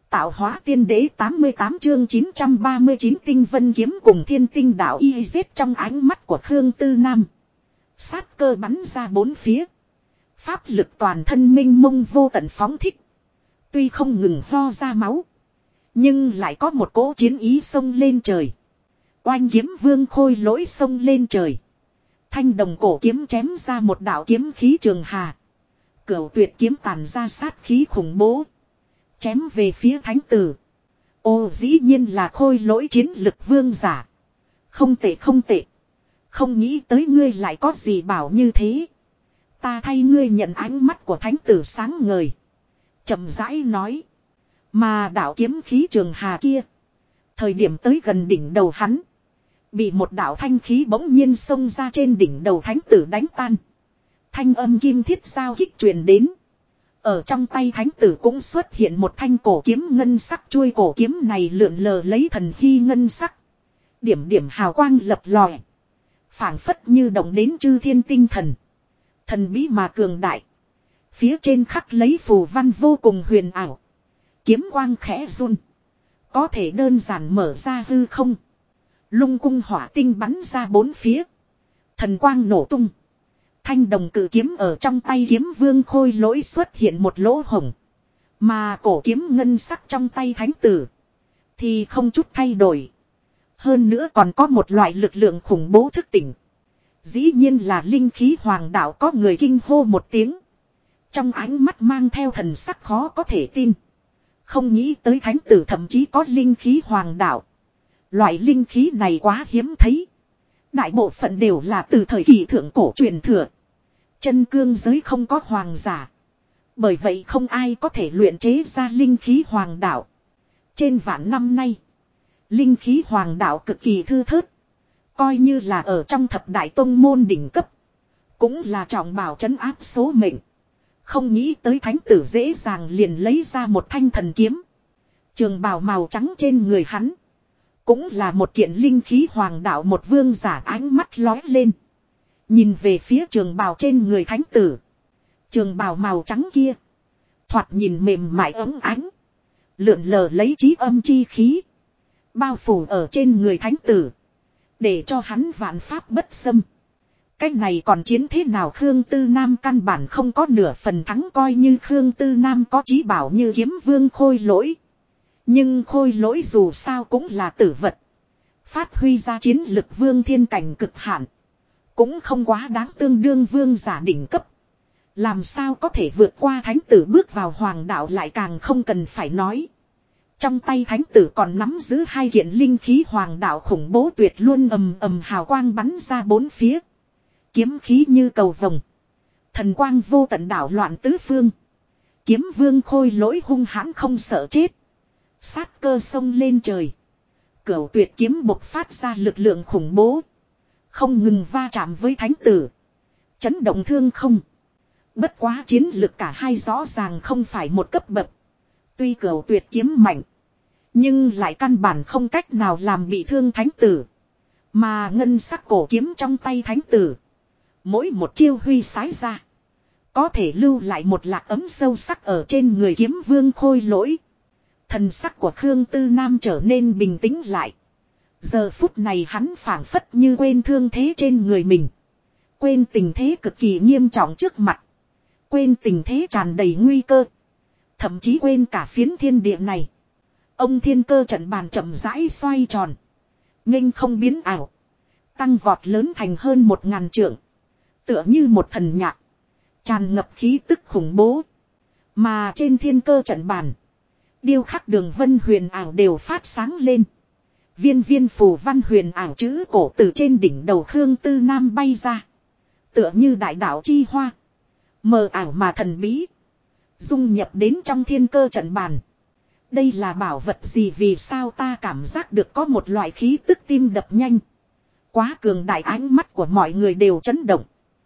Tạo hóa tiên đế 88 chương 939 tinh vân kiếm cùng thiên tinh đạo y giết trong ánh mắt của Khương Tư Nam. Sát cơ bắn ra bốn phía. Pháp lực toàn thân minh mông vô tận phóng thích. Tuy không ngừng ho ra máu. Nhưng lại có một cỗ chiến ý xông lên trời. Oanh kiếm vương khôi lỗi xông lên trời. Thanh đồng cổ kiếm chém ra một đạo kiếm khí trường hà. Cửu tuyệt kiếm tàn ra sát khí khủng bố. Chém về phía thánh tử. Ồ, dĩ nhiên là khôi lỗi chiến lực vương giả. Không tệ không tệ. Không nghĩ tới ngươi lại có gì bảo như thế. Ta thay ngươi nhận ánh mắt của thánh tử sáng ngời. Chậm rãi nói. Mà đạo kiếm khí trường hà kia. Thời điểm tới gần đỉnh đầu hắn. Bị một đạo thanh khí bỗng nhiên xông ra trên đỉnh đầu thánh tử đánh tan. Thanh âm kim thiết giao kích truyền đến. Ở trong tay thánh tử cũng xuất hiện một thanh cổ kiếm ngân sắc, chuôi cổ kiếm này lượn lờ lấy thần hy ngân sắc. Điểm điểm hào quang lập lòe. Phảng phất như động đến chư thiên tinh thần. Thần bí mà cường đại. Phía trên khắc lấy phù văn vô cùng huyền ảo. Kiếm quang khẽ run. Có thể đơn giản mở ra hư không. Lung cung hỏa tinh bắn ra bốn phía. Thần quang nổ tung. Thanh đồng cự kiếm ở trong tay kiếm vương khôi lỗi xuất hiện một lỗ hổng. Mà cổ kiếm ngân sắc trong tay thánh tử. Thì không chút thay đổi. Hơn nữa còn có một loại lực lượng khủng bố thức tỉnh. Dĩ nhiên là linh khí hoàng đạo, có người kinh hô một tiếng. Trong ánh mắt mang theo thần sắc khó có thể tin. Không nghĩ tới thánh tử thậm chí có linh khí hoàng đạo. Loại linh khí này quá hiếm thấy. Đại bộ phận đều là từ thời kỳ thượng cổ truyền thừa. Chân cương giới không có hoàng giả. Bởi vậy không ai có thể luyện chế ra linh khí hoàng đạo. Trên vạn năm nay, linh khí hoàng đạo cực kỳ thư thớt. Coi như là ở trong thập đại tông môn đỉnh cấp. Cũng là trọng bảo trấn áp số mệnh. Không nghĩ tới thánh tử dễ dàng liền lấy ra một thanh thần kiếm. Trường bào màu trắng trên người hắn. Cũng là một kiện linh khí hoàng đạo, một vương giả ánh mắt lóe lên. Nhìn về phía trường bào trên người thánh tử. Trường bào màu trắng kia. Thoạt nhìn mềm mại ấm ánh. Lượn lờ lấy trí âm chi khí. Bao phủ ở trên người thánh tử. Để cho hắn vạn pháp bất xâm. Cách này còn chiến thế nào? Khương Tư Nam căn bản không có nửa phần thắng, coi như Khương Tư Nam có chí bảo như kiếm vương khôi lỗi. Nhưng khôi lỗi dù sao cũng là tử vật. Phát huy ra chiến lực vương thiên cảnh cực hạn. Cũng không quá đáng, tương đương vương giả đỉnh cấp. Làm sao có thể vượt qua thánh tử bước vào hoàng đạo, lại càng không cần phải nói. Trong tay thánh tử còn nắm giữ hai kiện linh khí hoàng đạo khủng bố tuyệt luôn, ầm ầm hào quang bắn ra bốn phía. Kiếm khí như cầu vồng. Thần quang vô tận đảo loạn tứ phương. Kiếm vương khôi lỗi hung hãn không sợ chết. Sát cơ sông lên trời. Cửu tuyệt kiếm bộc phát ra lực lượng khủng bố. Không ngừng va chạm với thánh tử. Chấn động thương không. Bất quá chiến lực cả hai rõ ràng không phải một cấp bậc. Tuy cửu tuyệt kiếm mạnh. Nhưng lại căn bản không cách nào làm bị thương thánh tử. Mà ngân sắc cổ kiếm trong tay thánh tử. Mỗi một chiêu huy sái ra. Có thể lưu lại một lạc ấm sâu sắc ở trên người kiếm vương khôi lỗi. Thần sắc của Khương Tư Nam trở nên bình tĩnh lại. Giờ phút này hắn phảng phất như quên thương thế trên người mình. Quên tình thế cực kỳ nghiêm trọng trước mặt. Quên tình thế tràn đầy nguy cơ. Thậm chí quên cả phiến thiên địa này. Ông thiên cơ trận bàn chậm rãi xoay tròn. Nghênh không biến ảo. Tăng vọt lớn thành hơn 1000 trượng. Tựa như một thần nhạc. Tràn ngập khí tức khủng bố. Mà trên thiên cơ trận bàn. Điêu khắc đường vân huyền ảo đều phát sáng lên. Viên viên phù văn huyền ảo chữ cổ từ trên đỉnh đầu Khương Tư Nam bay ra. Tựa như đại đạo chi hoa. Mờ ảo mà thần bí. Dung nhập đến trong thiên cơ trận bàn. Đây là bảo vật gì? Vì sao ta cảm giác được có một loại khí tức tim đập nhanh. Quá cường đại, ánh mắt của mọi người đều chấn động.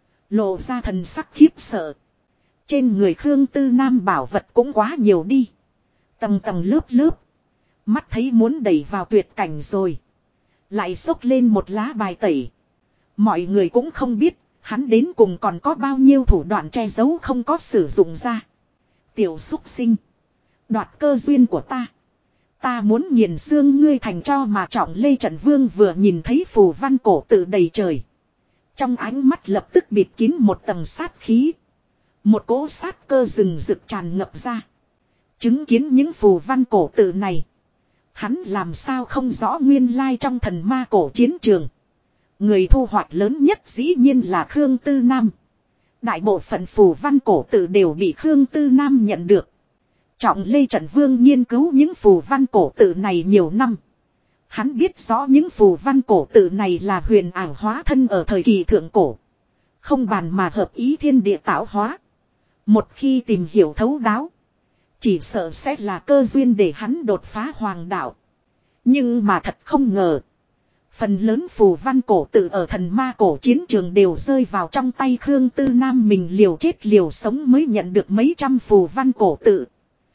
Lộ ra thần sắc khiếp sợ. Trên người Khương Tư Nam bảo vật cũng quá nhiều đi. Tầng tầng lớp lớp. Mắt thấy muốn đẩy vào tuyệt cảnh rồi. Lại xốc lên một lá bài tẩy. Mọi người cũng không biết hắn đến cùng còn có bao nhiêu thủ đoạn che giấu không có sử dụng ra. Tiểu xúc sinh. Đoạt cơ duyên của ta. Ta muốn nghiền xương ngươi thành cho mà Trọng Lê Trận Vương vừa nhìn thấy phù văn cổ tự đầy trời. Trong ánh mắt lập tức bịt kín một tầng sát khí. Một cỗ sát cơ rừng rực tràn ngập ra. Chứng kiến những phù văn cổ tự này. Hắn làm sao không rõ nguyên lai trong thần ma cổ chiến trường. Người thu hoạch lớn nhất dĩ nhiên là Khương Tư Nam. Đại bộ phận phù văn cổ tự đều bị Khương Tư Nam nhận được. Trọng Lê Trận Vương nghiên cứu những phù văn cổ tự này nhiều năm. Hắn biết rõ những phù văn cổ tự này là huyền ảo hóa thân ở thời kỳ thượng cổ. Không bàn mà hợp ý thiên địa tạo hóa. Một khi tìm hiểu thấu đáo. Chỉ sợ sẽ là cơ duyên để hắn đột phá hoàng đạo. Nhưng mà thật không ngờ. Phần lớn phù văn cổ tự ở thần ma cổ chiến trường đều rơi vào trong tay Khương Tư Nam mình liều chết liều sống mới nhận được mấy trăm phù văn cổ tự.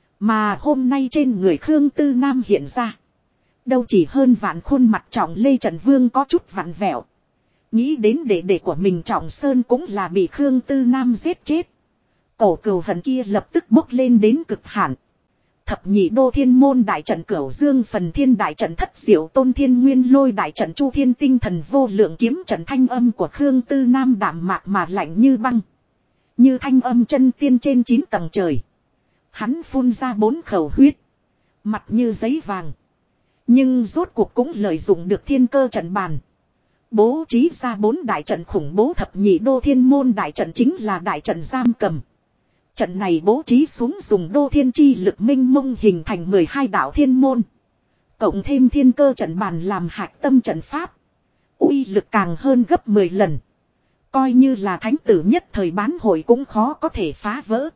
Mà hôm nay trên người Khương Tư Nam hiện ra. Đâu chỉ hơn vạn khuôn mặt Trọng Lê Trận Vương có chút vặn vẹo. Nghĩ đến đệ của mình Trọng Sơn cũng là bị Khương Tư Nam giết chết. Cổ cừu hận kia lập tức bốc lên đến cực hạn. Thập nhị đô thiên môn đại trận Cửu Dương phần thiên đại trận Thất Diệu tôn thiên nguyên lôi đại trận Chu Thiên tinh thần vô lượng kiếm trận thanh âm của Khương Tư Nam đạm mạc mà lạnh như băng. Như thanh âm chân tiên trên 9 tầng trời. Hắn phun ra 4 khẩu huyết. Mặt như giấy vàng. Nhưng rốt cuộc cũng lợi dụng được thiên cơ trận bàn. Bố trí ra 4 đại trận khủng bố thập nhị đô thiên môn đại trận chính là đại trận giam cầm. Trận này bố trí xuống dùng đô thiên chi lực minh mông hình thành 12 đạo thiên môn. Cộng thêm thiên cơ trận bàn làm hạch tâm trận pháp. Uy lực càng hơn gấp 10 lần. Coi như là thánh tử nhất thời bán hội cũng khó có thể phá vỡ.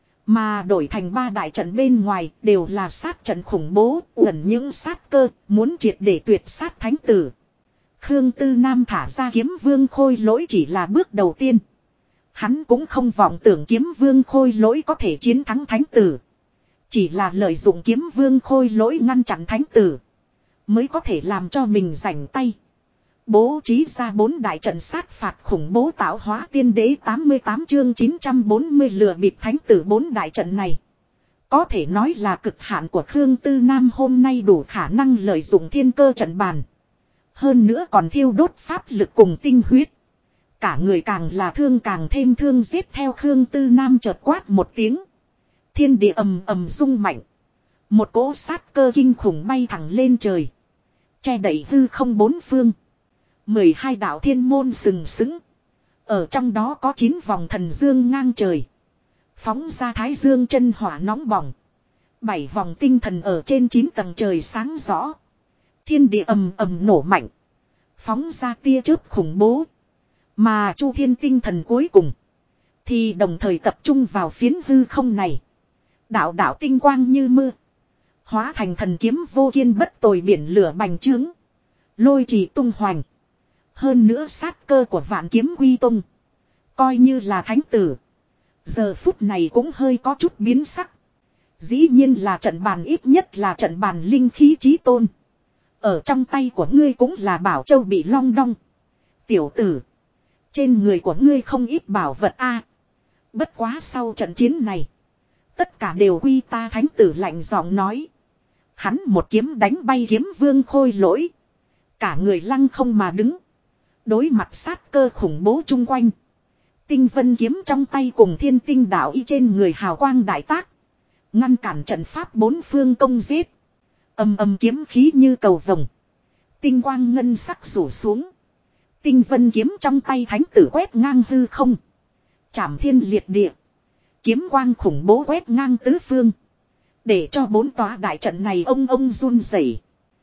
Mà đổi thành 3 đại trận bên ngoài đều là sát trận khủng bố, ẩn những sát cơ, muốn triệt để tuyệt sát thánh tử. Khương Tư Nam thả ra kiếm vương khôi lỗi chỉ là bước đầu tiên. Hắn cũng không vọng tưởng kiếm vương khôi lỗi có thể chiến thắng thánh tử. Chỉ là lợi dụng kiếm vương khôi lỗi ngăn chặn thánh tử. Mới có thể làm cho mình rảnh tay. Bố trí ra 4 đại trận sát phạt khủng bố tạo hóa tiên đế 88 chương 940 lừa bịp thánh tử 4 đại trận này. Có thể nói là cực hạn của Khương Tư Nam hôm nay đủ khả năng lợi dụng thiên cơ trận bàn. Hơn nữa còn thiêu đốt pháp lực cùng tinh huyết. Cả người càng là thương càng thêm thương giết theo Khương Tư Nam chợt quát một tiếng. Thiên địa ầm ầm rung mạnh. Một cỗ sát cơ kinh khủng bay thẳng lên trời. Che đẩy hư không 4 phương. 12 đạo thiên môn sừng sững. Ở trong đó có 9 vòng thần dương ngang trời. Phóng ra thái dương chân hỏa nóng bỏng. 7 vòng tinh thần ở trên 9 tầng trời sáng rõ. Thiên địa ầm ầm nổ mạnh. Phóng ra tia chớp khủng bố. Mà Chu Thiên tinh thần cuối cùng. Thì đồng thời tập trung vào phiến hư không này. Đạo đạo tinh quang như mưa. Hóa thành thần kiếm vô kiên bất tồi biển lửa bành trướng. Lôi trì tung hoành. Hơn nữa sát cơ của vạn kiếm quy tung. Coi như là thánh tử. Giờ phút này cũng hơi có chút biến sắc. Dĩ nhiên là trận bàn ít nhất là trận bàn linh khí chí tôn. Ở trong tay của ngươi cũng là bảo châu bị long đong. Tiểu tử. Trên người của ngươi không ít bảo vật a. Bất quá sau trận chiến này. Tất cả đều quy ta thánh tử lạnh giọng nói. Hắn một kiếm đánh bay kiếm vương khôi lỗi. Cả người lăng không mà đứng. Đối mặt sát cơ khủng bố chung quanh. Tinh vân kiếm trong tay cùng thiên tinh đạo y trên người hào quang đại tác. Ngăn cản trận pháp 4 phương công giết. Âm âm kiếm khí như cầu vồng. Tinh quang ngân sắc rủ xuống. Tinh vân kiếm trong tay thánh tử quét ngang hư không. Chảm thiên liệt địa. Kiếm quang khủng bố quét ngang tứ phương. Để cho 4 tòa đại trận này ông run rẩy.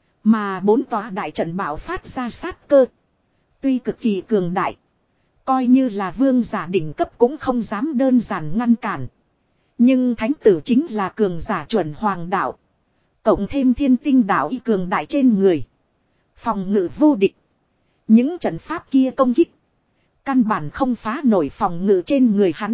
Mà 4 tòa đại trận bạo phát ra sát cơ. Tuy cực kỳ cường đại. Coi như là vương giả đỉnh cấp cũng không dám đơn giản ngăn cản. Nhưng thánh tử chính là cường giả chuẩn hoàng đạo. Cộng thêm thiên tinh đạo y cường đại trên người. Phòng ngự vô địch. Những trận pháp kia công kích. Căn bản không phá nổi phòng ngự trên người hắn.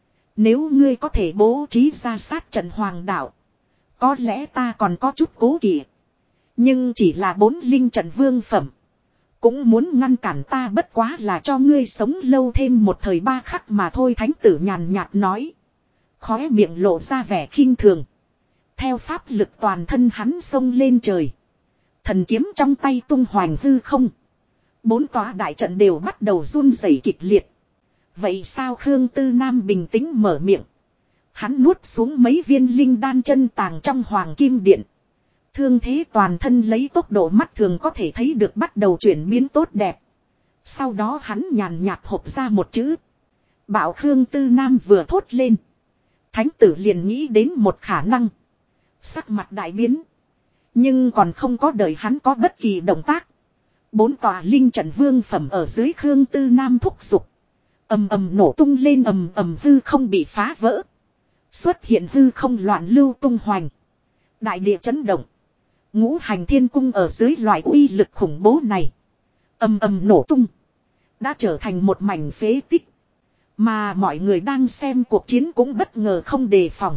Nếu ngươi có thể bố trí ra sát trận hoàng đạo. Có lẽ ta còn có chút cố kỵ. Nhưng chỉ là 4 linh trận vương phẩm. Cũng muốn ngăn cản ta bất quá là cho ngươi sống lâu thêm một thời 3 khắc mà thôi thánh tử nhàn nhạt nói. Khóe miệng lộ ra vẻ khinh thường. Theo pháp lực toàn thân hắn xông lên trời. Thần kiếm trong tay tung hoành hư không. 4 tòa đại trận đều bắt đầu run rẩy kịch liệt. Vậy sao Khương Tư Nam bình tĩnh mở miệng. Hắn nuốt xuống mấy viên linh đan chân tàng trong hoàng kim điện. Thương thế toàn thân lấy tốc độ mắt thường có thể thấy được bắt đầu chuyển biến tốt đẹp. Sau đó hắn nhàn nhạt hộp ra một chữ. Bảo Khương Tư Nam vừa thốt lên. Thánh tử liền nghĩ đến một khả năng. Sắc mặt đại biến. Nhưng còn không có đợi hắn có bất kỳ động tác. 4 tòa linh trận vương phẩm ở dưới Khương Tư Nam thúc giục. Ầm ầm nổ tung lên, ầm ầm hư không bị phá vỡ. Xuất hiện hư không loạn lưu tung hoành. Đại địa chấn động. Ngũ hành thiên cung ở dưới loại uy lực khủng bố này. Ầm ầm nổ tung. Đã trở thành một mảnh phế tích. Mà mọi người đang xem cuộc chiến cũng bất ngờ không đề phòng.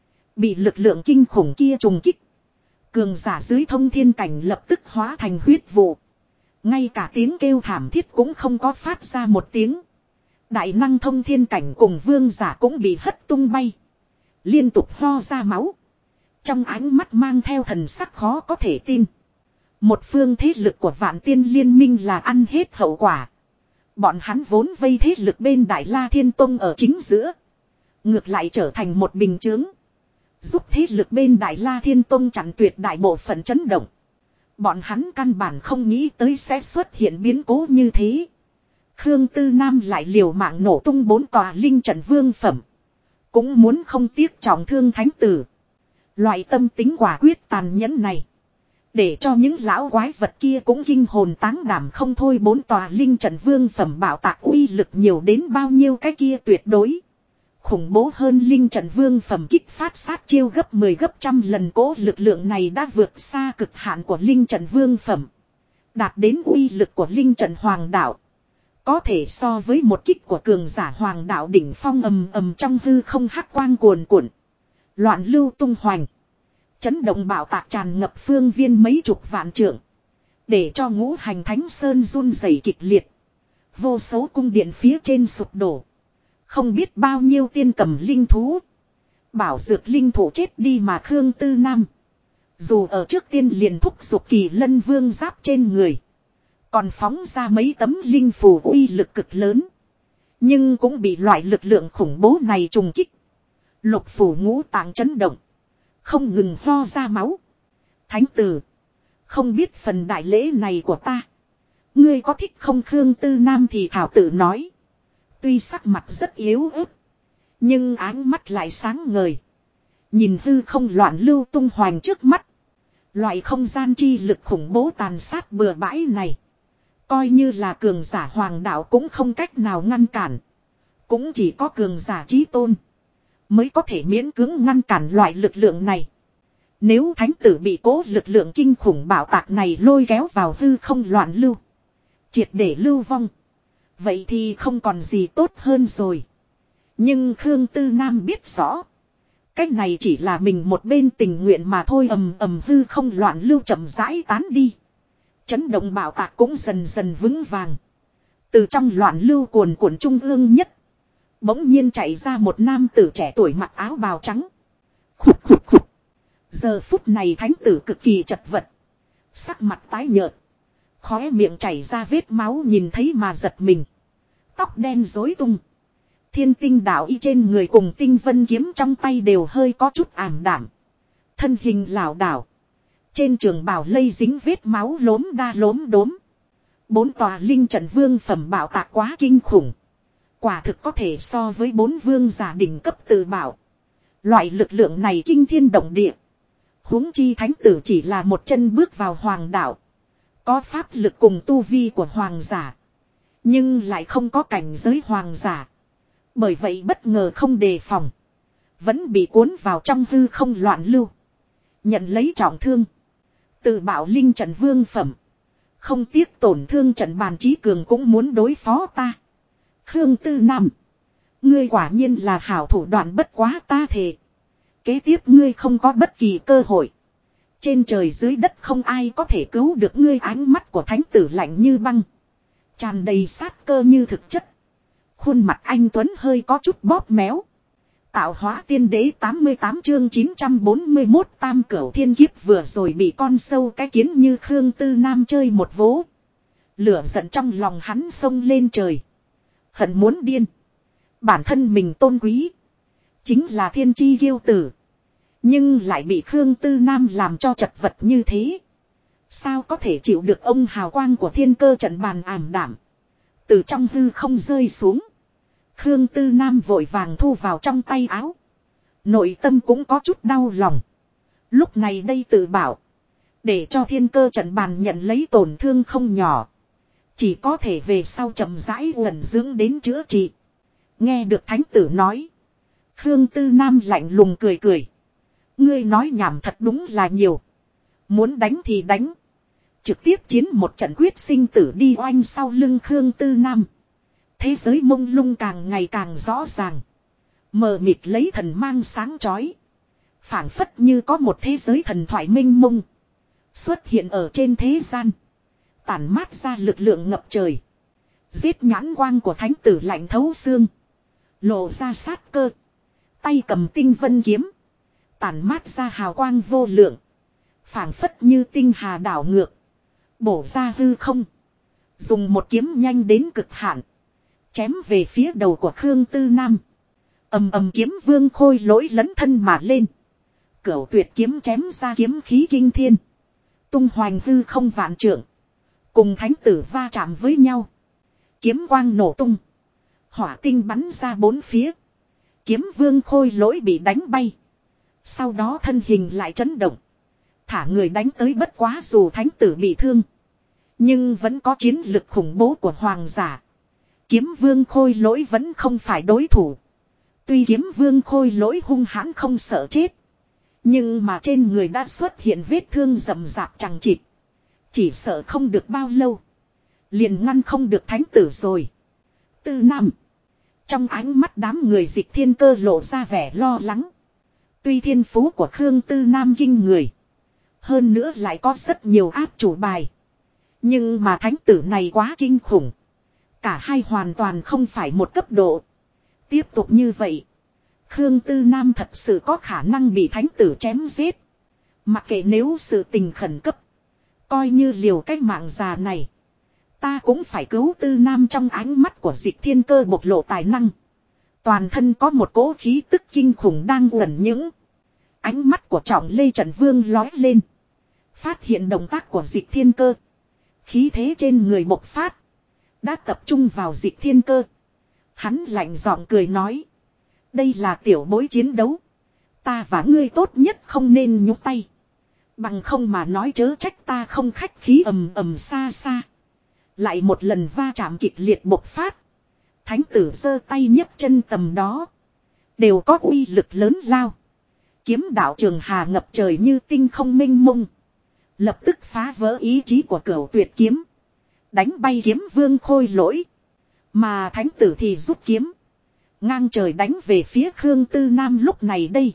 Bị lực lượng kinh khủng kia trùng kích. Cường giả dưới thông thiên cảnh lập tức hóa thành huyết vụ. Ngay cả tiếng kêu thảm thiết cũng không có phát ra một tiếng. Đại năng thông thiên cảnh cùng vương giả cũng bị hất tung bay. Liên tục ho ra máu. Trong ánh mắt mang theo thần sắc khó có thể tin. Một phương thế lực của Vạn Tiên Liên Minh là ăn hết hậu quả. Bọn hắn vốn vây thế lực bên Đại La Thiên Tông ở chính giữa. Ngược lại trở thành một bình chướng. Giúp thế lực bên Đại La Thiên Tông chặn tuyệt đại bộ phận chấn động. Bọn hắn căn bản không nghĩ tới sẽ xuất hiện biến cố như thế. Khương Tư Nam lại liều mạng nổ tung 4 tòa linh trận vương phẩm. Cũng muốn không tiếc trọng thương thánh tử. Loại tâm tính quả quyết tàn nhẫn này. Để cho những lão quái vật kia cũng kinh hồn táng đảm không thôi. 4 tòa linh trận vương phẩm bảo tạc uy lực nhiều đến bao nhiêu cái kia tuyệt đối. Khủng bố hơn linh trận vương phẩm kích phát sát chiêu gấp 10 gấp trăm lần, cố lực lượng này đã vượt xa cực hạn của linh trận vương phẩm. Đạt đến uy lực của linh trận hoàng đạo. Có thể so với một kích của cường giả hoàng đạo đỉnh phong, ầm ầm trong hư không hắc quang cuồn cuộn. Loạn lưu tung hoành. Chấn động bảo tạc tràn ngập phương viên mấy chục vạn trượng. Để cho ngũ hành thánh sơn run rẩy kịch liệt. Vô số cung điện phía trên sụp đổ. Không biết bao nhiêu tiên cầm linh thú. Bảo dược linh thủ chết đi mà Khương Tư Nam. Dù ở trước tiên liền thúc giục Kỳ Lân Vương giáp trên người. Còn phóng ra mấy tấm linh phù uy lực cực lớn. Nhưng cũng bị loại lực lượng khủng bố này trùng kích. Lục phủ ngũ tạng chấn động. Không ngừng ho ra máu. Thánh tử. Không biết phần đại lễ này của ta. Ngươi có thích không? Khương Tư Nam thì thảo tự nói. Tuy sắc mặt rất yếu ớt. Nhưng áng mắt lại sáng ngời. Nhìn hư không loạn lưu tung hoành trước mắt. Loại không gian chi lực khủng bố tàn sát bừa bãi này. Coi như là cường giả hoàng đạo cũng không cách nào ngăn cản. Cũng chỉ có cường giả chí tôn mới có thể miễn cưỡng ngăn cản loại lực lượng này. Nếu thánh tử bị cố lực lượng kinh khủng bảo tạc này lôi kéo vào hư không loạn lưu. Triệt để lưu vong. Vậy thì không còn gì tốt hơn rồi. Nhưng Khương Tư Nam biết rõ. Cách này chỉ là mình một bên tình nguyện mà thôi. Ầm ầm hư không loạn lưu chậm rãi tán đi. Chấn động bảo tạc cũng dần dần vững vàng. Từ trong loạn lưu cuồn cuộn trung ương nhất. Bỗng nhiên chạy ra một nam tử trẻ tuổi mặc áo bào trắng. Khục khục khục. Giờ phút này thánh tử cực kỳ chật vật. Sắc mặt tái nhợt. Khóe miệng chảy ra vết máu, nhìn thấy mà giật mình. Tóc đen rối tung. Thiên tinh đạo y trên người cùng tinh vân kiếm trong tay đều hơi có chút ảm đạm. Thân hình lảo đảo. Trên trường bào lây dính vết máu lốm đa lốm đốm. 4 tòa linh trận vương phẩm bảo tạc quá kinh khủng. Quả thực có thể so với 4 vương giả đỉnh cấp tự bảo. Loại lực lượng này kinh thiên động địa. Huống chi thánh tử chỉ là một chân bước vào hoàng đạo. Có pháp lực cùng tu vi của hoàng giả. Nhưng lại không có cảnh giới hoàng giả. Bởi vậy bất ngờ không đề phòng. Vẫn bị cuốn vào trong hư không loạn lưu. Nhận lấy trọng thương. Tự bảo linh trận vương phẩm. Không tiếc tổn thương trận bàn trí cường cũng muốn đối phó ta. Khương Tư Nam. Ngươi quả nhiên là hảo thủ đoạn, bất quá ta thề. Kế tiếp ngươi không có bất kỳ cơ hội. Trên trời dưới đất không ai có thể cứu được ngươi. Ánh mắt của thánh tử lạnh như băng. Tràn đầy sát cơ như thực chất. Khuôn mặt anh Tuấn hơi có chút bóp méo. Tạo hóa tiên đế 88 chương 941 tam cửu thiên kiếp vừa rồi bị con sâu cái kiến như Khương Tư Nam chơi một vố. Lửa giận trong lòng hắn xông lên trời. Hận muốn điên. Bản thân mình tôn quý. Chính là thiên chi kiêu tử. Nhưng lại bị Khương Tư Nam làm cho chật vật như thế. Sao có thể chịu được ông hào quang của thiên cơ trận bàn ảm đảm. Từ trong hư không rơi xuống. Khương Tư Nam vội vàng thu vào trong tay áo. Nội tâm cũng có chút đau lòng. Lúc này đây tự bảo. Để cho thiên cơ trận bàn nhận lấy tổn thương không nhỏ. Chỉ có thể về sau chậm rãi ẩn dưỡng đến chữa trị. Nghe được thánh tử nói. Khương Tư Nam lạnh lùng cười cười. Ngươi nói nhảm thật đúng là nhiều. Muốn đánh thì đánh. Trực tiếp chiến một trận quyết sinh tử đi oanh sau lưng Khương Tư Nam. Thế giới mông lung càng ngày càng rõ ràng. Mờ mịt lấy thần mang sáng chói. Phảng phất như có một thế giới thần thoại minh mông. Xuất hiện ở trên thế gian. Tản mát ra lực lượng ngập trời. Giết nhãn quang của thánh tử lạnh thấu xương. Lộ ra sát cơ. Tay cầm tinh vân kiếm. Tản mát ra hào quang vô lượng. Phảng phất như tinh hà đảo ngược. Bổ ra hư không. Dùng một kiếm nhanh đến cực hạn. Chém về phía đầu của Khương Tư Nam. Ầm ầm kiếm vương khôi lỗi lấn thân mà lên. Cửu tuyệt kiếm chém ra kiếm khí kinh thiên. Tung hoành hư không vạn trượng. Cùng thánh tử va chạm với nhau. Kiếm quang nổ tung. Hỏa tinh bắn ra bốn phía. Kiếm vương khôi lỗi bị đánh bay. Sau đó thân hình lại chấn động. Thả người đánh tới bất quá dù thánh tử bị thương. Nhưng vẫn có chiến lực khủng bố của hoàng giả. Kiếm vương khôi lỗi vẫn không phải đối thủ. Tuy kiếm vương khôi lỗi hung hãn không sợ chết. Nhưng mà trên người đã xuất hiện vết thương rậm rạp chẳng chịt. Chỉ sợ không được bao lâu. Liền ngăn không được thánh tử rồi. Tư Nam. Trong ánh mắt đám người dịch thiên cơ lộ ra vẻ lo lắng. Tuy thiên phú của Khương Tư Nam kinh người. Hơn nữa lại có rất nhiều áp chủ bài. Nhưng mà thánh tử này quá kinh khủng. Cả hai hoàn toàn không phải một cấp độ. Tiếp tục như vậy. Khương Tư Nam thật sự có khả năng bị thánh tử chém giết. Mặc kệ nếu sự tình khẩn cấp. Coi như liều cách mạng già này. Ta cũng phải cứu Tư Nam trong ánh mắt của dịch thiên cơ bộc lộ tài năng. Toàn thân có một cỗ khí tức kinh khủng đang uẩn những. Ánh mắt của Trọng Lê Trần Vương lói lên. Phát hiện động tác của dịch thiên cơ. Khí thế trên người bộc phát. Đã tập trung vào dịch thiên cơ. Hắn lạnh giọng cười nói. Đây là tiểu bối chiến đấu. Ta và ngươi tốt nhất không nên nhúc tay. Bằng không mà nói chớ trách ta không khách khí ầm ầm xa xa. Lại một lần va chạm kịch liệt bộc phát. Thánh tử giơ tay nhấc chân tầm đó. Đều có uy lực lớn lao. Kiếm đạo trường hà ngập trời như tinh không minh mông. Lập tức phá vỡ ý chí của cửu tuyệt kiếm. Đánh bay kiếm vương khôi lỗi. Mà thánh tử thì rút kiếm. Ngang trời đánh về phía Khương Tư Nam lúc này đây.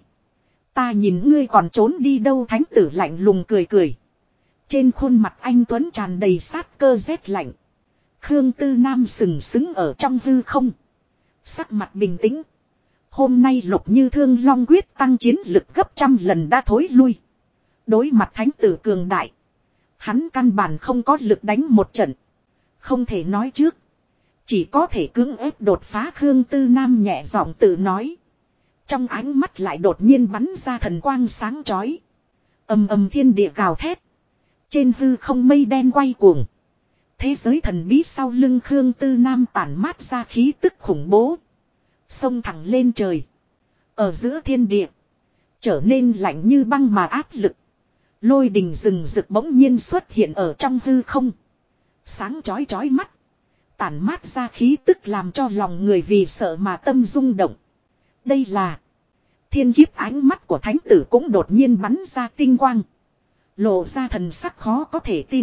Ta nhìn ngươi còn trốn đi đâu, thánh tử lạnh lùng cười cười. Trên khuôn mặt anh Tuấn tràn đầy sát cơ rét lạnh. Khương Tư Nam sừng sững ở trong hư không. Sắc mặt bình tĩnh. Hôm nay Lục Như Thương Long quyết tăng chiến lực gấp trăm lần đã thối lui. Đối mặt thánh tử cường đại. Hắn căn bản không có lực đánh một trận. Không thể nói trước. Chỉ có thể cưỡng ép đột phá. Khương Tư Nam nhẹ giọng tự nói. Trong ánh mắt lại đột nhiên bắn ra thần quang sáng chói. Ầm ầm thiên địa gào thét. Trên hư không mây đen quay cuồng. Thế giới thần bí sau lưng Khương Tư Nam tản mát ra khí tức khủng bố. Xông thẳng lên trời. Ở giữa thiên địa. Trở nên lạnh như băng mà áp lực. Lôi đình rừng rực bỗng nhiên xuất hiện ở trong hư không. Sáng chói chói mắt. Tản mát ra khí tức làm cho lòng người vì sợ mà tâm rung động. Đây là thiên kiếp. Ánh mắt của thánh tử cũng đột nhiên bắn ra tinh quang. Lộ ra thần sắc khó có thể tin.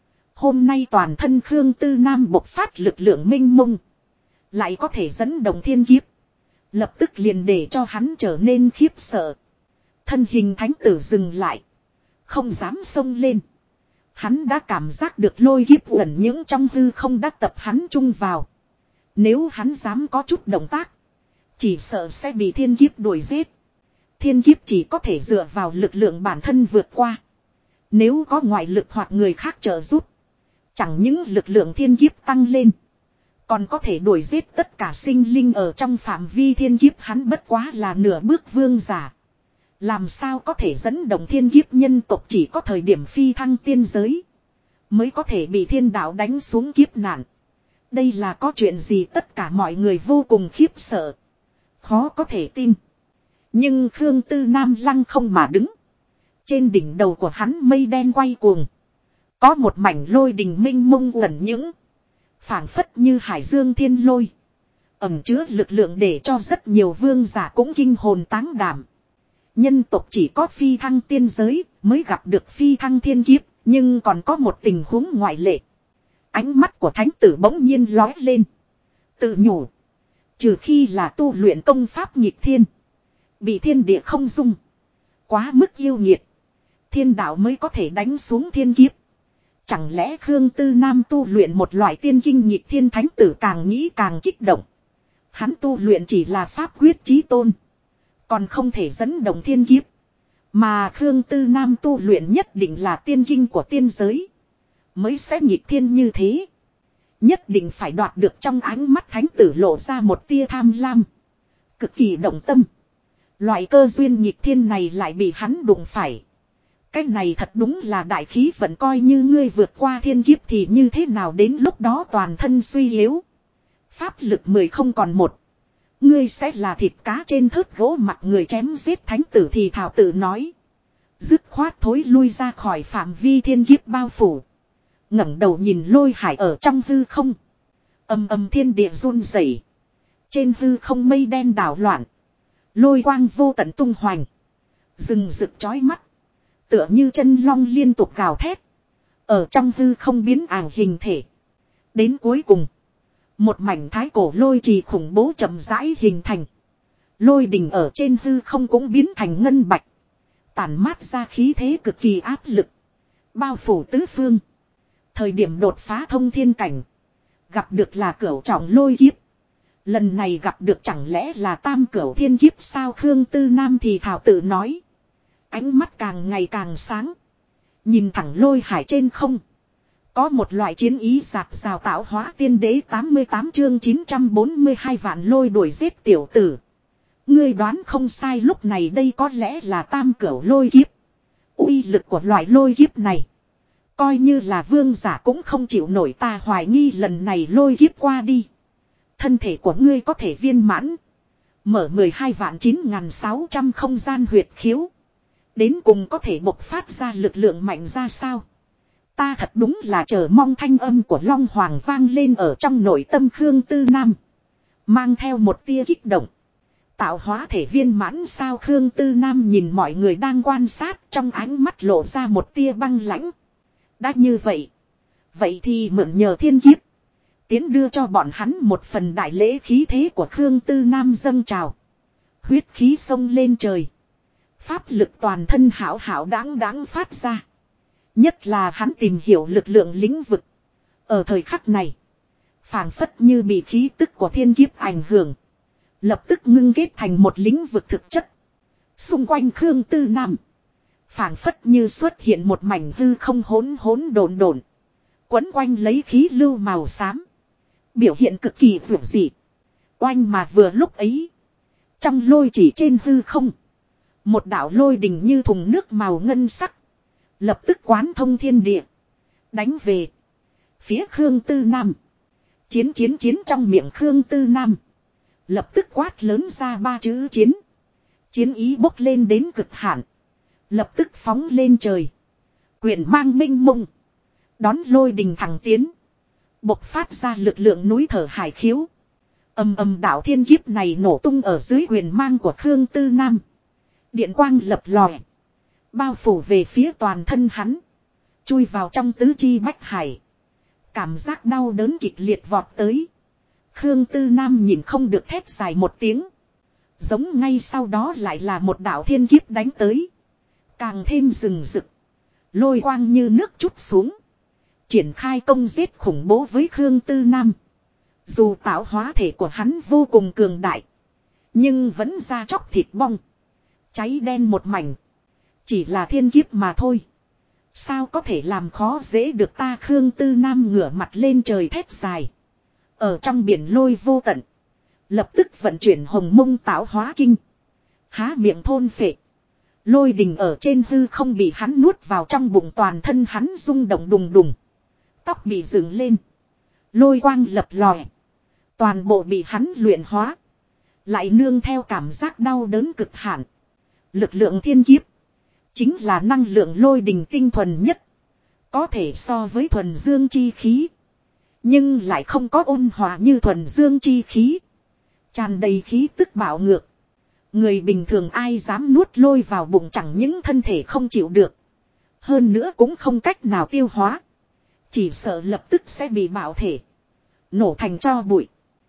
Hôm nay toàn thân Khương Tư Nam bộc phát lực lượng minh mông. Lại có thể dẫn động thiên kiếp. Lập tức liền để cho hắn trở nên khiếp sợ. Thân hình thánh tử dừng lại. Không dám xông lên. Hắn đã cảm giác được lôi kiếp ẩn những trong hư không đã tập hắn chung vào. Nếu hắn dám có chút động tác. chỉ sợ sẽ bị thiên kiếp đuổi giết. Thiên kiếp chỉ có thể dựa vào lực lượng bản thân vượt qua. Nếu có ngoại lực hoặc người khác trợ giúp, chẳng những lực lượng thiên kiếp tăng lên, còn có thể đuổi giết tất cả sinh linh ở trong phạm vi thiên kiếp. Hắn bất quá là nửa bước vương giả, làm sao có thể dẫn động thiên kiếp. Nhân tộc chỉ có thời điểm phi thăng tiên giới mới có thể bị thiên đạo đánh xuống kiếp nạn. Đây là có chuyện gì? Tất cả mọi người vô cùng khiếp sợ, khó có thể tin. Nhưng Khương Tư Nam lăng không mà đứng. Trên đỉnh đầu của hắn mây đen quay cuồng, có một mảnh lôi đình minh mông ẩn những, phảng phất như hải dương thiên lôi, ẩn chứa lực lượng để cho rất nhiều vương giả cũng kinh hồn táng đảm. Nhân tộc chỉ có phi thăng tiên giới mới gặp được phi thăng thiên kiếp, nhưng còn có một tình huống ngoại lệ. Ánh mắt của thánh tử bỗng nhiên lóe lên, tự nhủ, trừ khi là tu luyện công pháp nghịch thiên, bị thiên địa không dung, quá mức yêu nghiệt, thiên đạo mới có thể đánh xuống thiên kiếp. Chẳng lẽ Khương Tư Nam tu luyện một loại tiên kinh nghịch thiên? Thánh tử càng nghĩ càng kích động. Hắn tu luyện chỉ là pháp quyết chí tôn, còn không thể dẫn động thiên kiếp. Mà Khương Tư Nam tu luyện nhất định là tiên kinh của tiên giới, mới sẽ nghịch thiên như thế. Nhất định phải đoạt được. Trong ánh mắt thánh tử lộ ra một tia tham lam, cực kỳ động tâm. Loại cơ duyên nghịch thiên này lại bị hắn đụng phải. Cái này thật đúng là đại khí vận. Coi như ngươi vượt qua thiên kiếp thì như thế nào, đến lúc đó toàn thân suy yếu, pháp lực 10 không còn một, ngươi sẽ là thịt cá trên thớt gỗ mặt người chém giết. Thánh tử thì thảo tự nói, dứt khoát thối lui ra khỏi phạm vi thiên kiếp bao phủ, ngẩng đầu nhìn lôi hải ở trong hư không. Ầm ầm thiên địa run rẩy, trên hư không mây đen đảo loạn, lôi quang vô tận tung hoành, rừng rực chói mắt, tựa như chân long liên tục gào thét, ở trong hư không biến ảo hình thể. Đến cuối cùng, một mảnh thái cổ lôi trì khủng bố chậm rãi hình thành. Lôi đỉnh ở trên hư không cũng biến thành ngân bạch, tản mát ra khí thế cực kỳ áp lực, bao phủ tứ phương. Thời điểm đột phá thông thiên cảnh, gặp được là cửu trọng lôi kiếp. Lần này gặp được chẳng lẽ là tam cửu thiên kiếp sao? Khương Tư Nam thì thảo tự nói, ánh mắt càng ngày càng sáng, nhìn thẳng lôi hải trên không. Có một loại chiến ý giạt rào. Tạo hóa tiên đế 88 chương 942 vạn lôi đuổi giết tiểu tử. Ngươi đoán không sai, lúc này đây có lẽ là tam cửu lôi kiếp. Uy lực của loại lôi kiếp này, coi như là vương giả cũng không chịu nổi. Ta hoài nghi lần này lôi kiếp qua đi, thân thể của ngươi có thể viên mãn, mở 12.9.600 không gian huyệt khiếu, đến cùng có thể bộc phát ra lực lượng mạnh ra sao? Ta thật đúng là chờ mong. Thanh âm của Long Hoàng vang lên ở trong nội tâm Khương Tư Nam, mang theo một tia kích động. Tạo hóa thể viên mãn sao? Khương Tư Nam nhìn mọi người đang quan sát, trong ánh mắt lộ ra một tia băng lãnh. Đã như vậy, vậy thì mượn nhờ thiên kiếp, tiến đưa cho bọn hắn một phần đại lễ. Khí thế của Khương Tư Nam dâng trào, huyết khí sông lên trời, pháp lực toàn thân hảo hảo đáng đáng phát ra. Nhất là hắn tìm hiểu lực lượng lĩnh vực, ở thời khắc này phảng phất như bị khí tức của thiên kiếp ảnh hưởng, lập tức ngưng kết thành một lĩnh vực thực chất. Xung quanh Khương Tư Nam, phảng phất như xuất hiện một mảnh hư không hỗn hỗn độn độn, quấn quanh lấy khí lưu màu xám, biểu hiện cực kỳ vượt dị. Oanh mà vừa lúc ấy, trong lôi chỉ trên hư không, một đạo lôi đình như thùng nước màu ngân sắc, lập tức quán thông thiên địa, đánh về phía Khương Tư Nam. Chiến chiến chiến. Trong miệng Khương Tư Nam lập tức quát lớn ra 3 chữ chiến. Chiến ý bốc lên đến cực hạn, lập tức phóng lên trời, quyền mang minh mông, đón lôi đình thẳng tiến, bộc phát ra lực lượng núi thở hải khiếu. Ầm ầm đạo thiên kiếp này nổ tung ở dưới quyền mang của Khương Tư Nam. Điện quang lập lòe, bao phủ về phía toàn thân hắn, chui vào trong tứ chi bách hải. Cảm giác đau đớn kịch liệt vọt tới. Khương Tư Nam nhìn không được thét dài một tiếng. Giống ngay sau đó lại là một đạo thiên kiếp đánh tới, càng thêm rừng rực, lôi quang như nước trút xuống, triển khai công giết khủng bố với Khương Tư Nam. Dù tạo hóa thể của hắn vô cùng cường đại, Nhưng vẫn da chóc thịt bong. Cháy đen một mảnh. Chỉ là thiên kiếp mà thôi. Sao có thể làm khó dễ được ta. Khương Tư Nam ngửa mặt lên trời thét dài. Ở trong biển lôi vô tận. Lập tức vận chuyển hồng mông tạo hóa kinh. Há miệng thôn phệ. Lôi đình ở trên hư không bị hắn nuốt vào trong bụng, toàn thân hắn rung động đùng đùng. Tóc bị dựng lên. Lôi quang lập lòe. Toàn bộ bị hắn luyện hóa. Lại nương theo cảm giác đau đớn cực hạn. Lực lượng thiên kiếp. Chính là năng lượng lôi đình tinh thuần nhất. Có thể so với thuần dương chi khí. Nhưng lại không có ôn hòa như thuần dương chi khí. Tràn đầy khí tức bạo ngược. Người bình thường ai dám nuốt lôi vào bụng, chẳng những thân thể không chịu được. Hơn nữa cũng không cách nào tiêu hóa. Chỉ sợ lập tức sẽ bị bạo thể. Nổ thành tro bụi.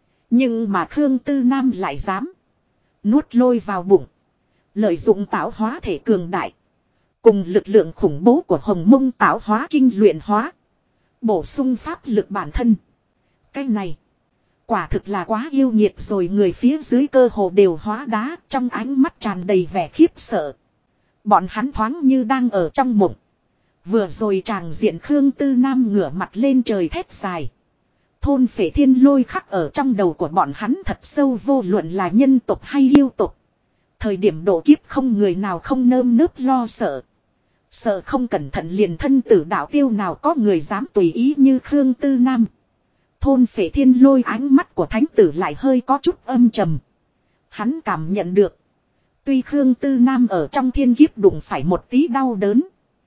Nhưng mà Khương Tư Nam lại dám. Nuốt lôi vào bụng. Lợi dụng tạo hóa thể cường đại. Cùng lực lượng khủng bố của hồng mông tạo hóa kinh luyện hóa. Bổ sung pháp lực bản thân. Cái này. Quả thực là quá yêu nghiệt rồi. Người phía dưới cơ hồ đều hóa đá. Trong ánh mắt tràn đầy vẻ khiếp sợ. Bọn hắn thoáng như đang ở trong mộng. Vừa rồi tràng diện Khương Tư Nam ngửa mặt lên trời thét dài. Thôn phệ thiên lôi khắc ở trong đầu của bọn hắn thật sâu, vô luận là nhân tộc hay yêu tộc. Thời điểm độ kiếp không người nào không nơm nớp lo sợ. Sợ không cẩn thận liền thân tử đạo tiêu, nào có người dám tùy ý như Khương Tư Nam. Thôn phệ thiên lôi, ánh mắt của thánh tử lại hơi có chút âm trầm. Hắn cảm nhận được. Tuy Khương Tư Nam ở trong thiên kiếp đụng phải một tí đau đớn.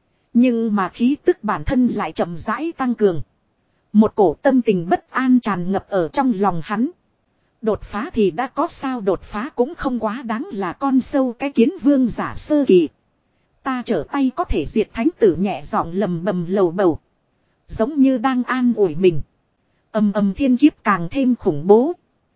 Nhưng mà khí tức bản thân lại chậm rãi tăng cường. Một cổ tâm tình bất an tràn ngập ở trong lòng hắn. Đột phá thì đã có sao đột phá cũng không quá đáng là con sâu cái kiến vương giả sơ kỳ. Ta trở tay có thể diệt, thánh tử nhẹ giọng lầm bầm lầu bầu. Giống như đang an ủi mình. Ầm ầm thiên kiếp càng thêm khủng bố.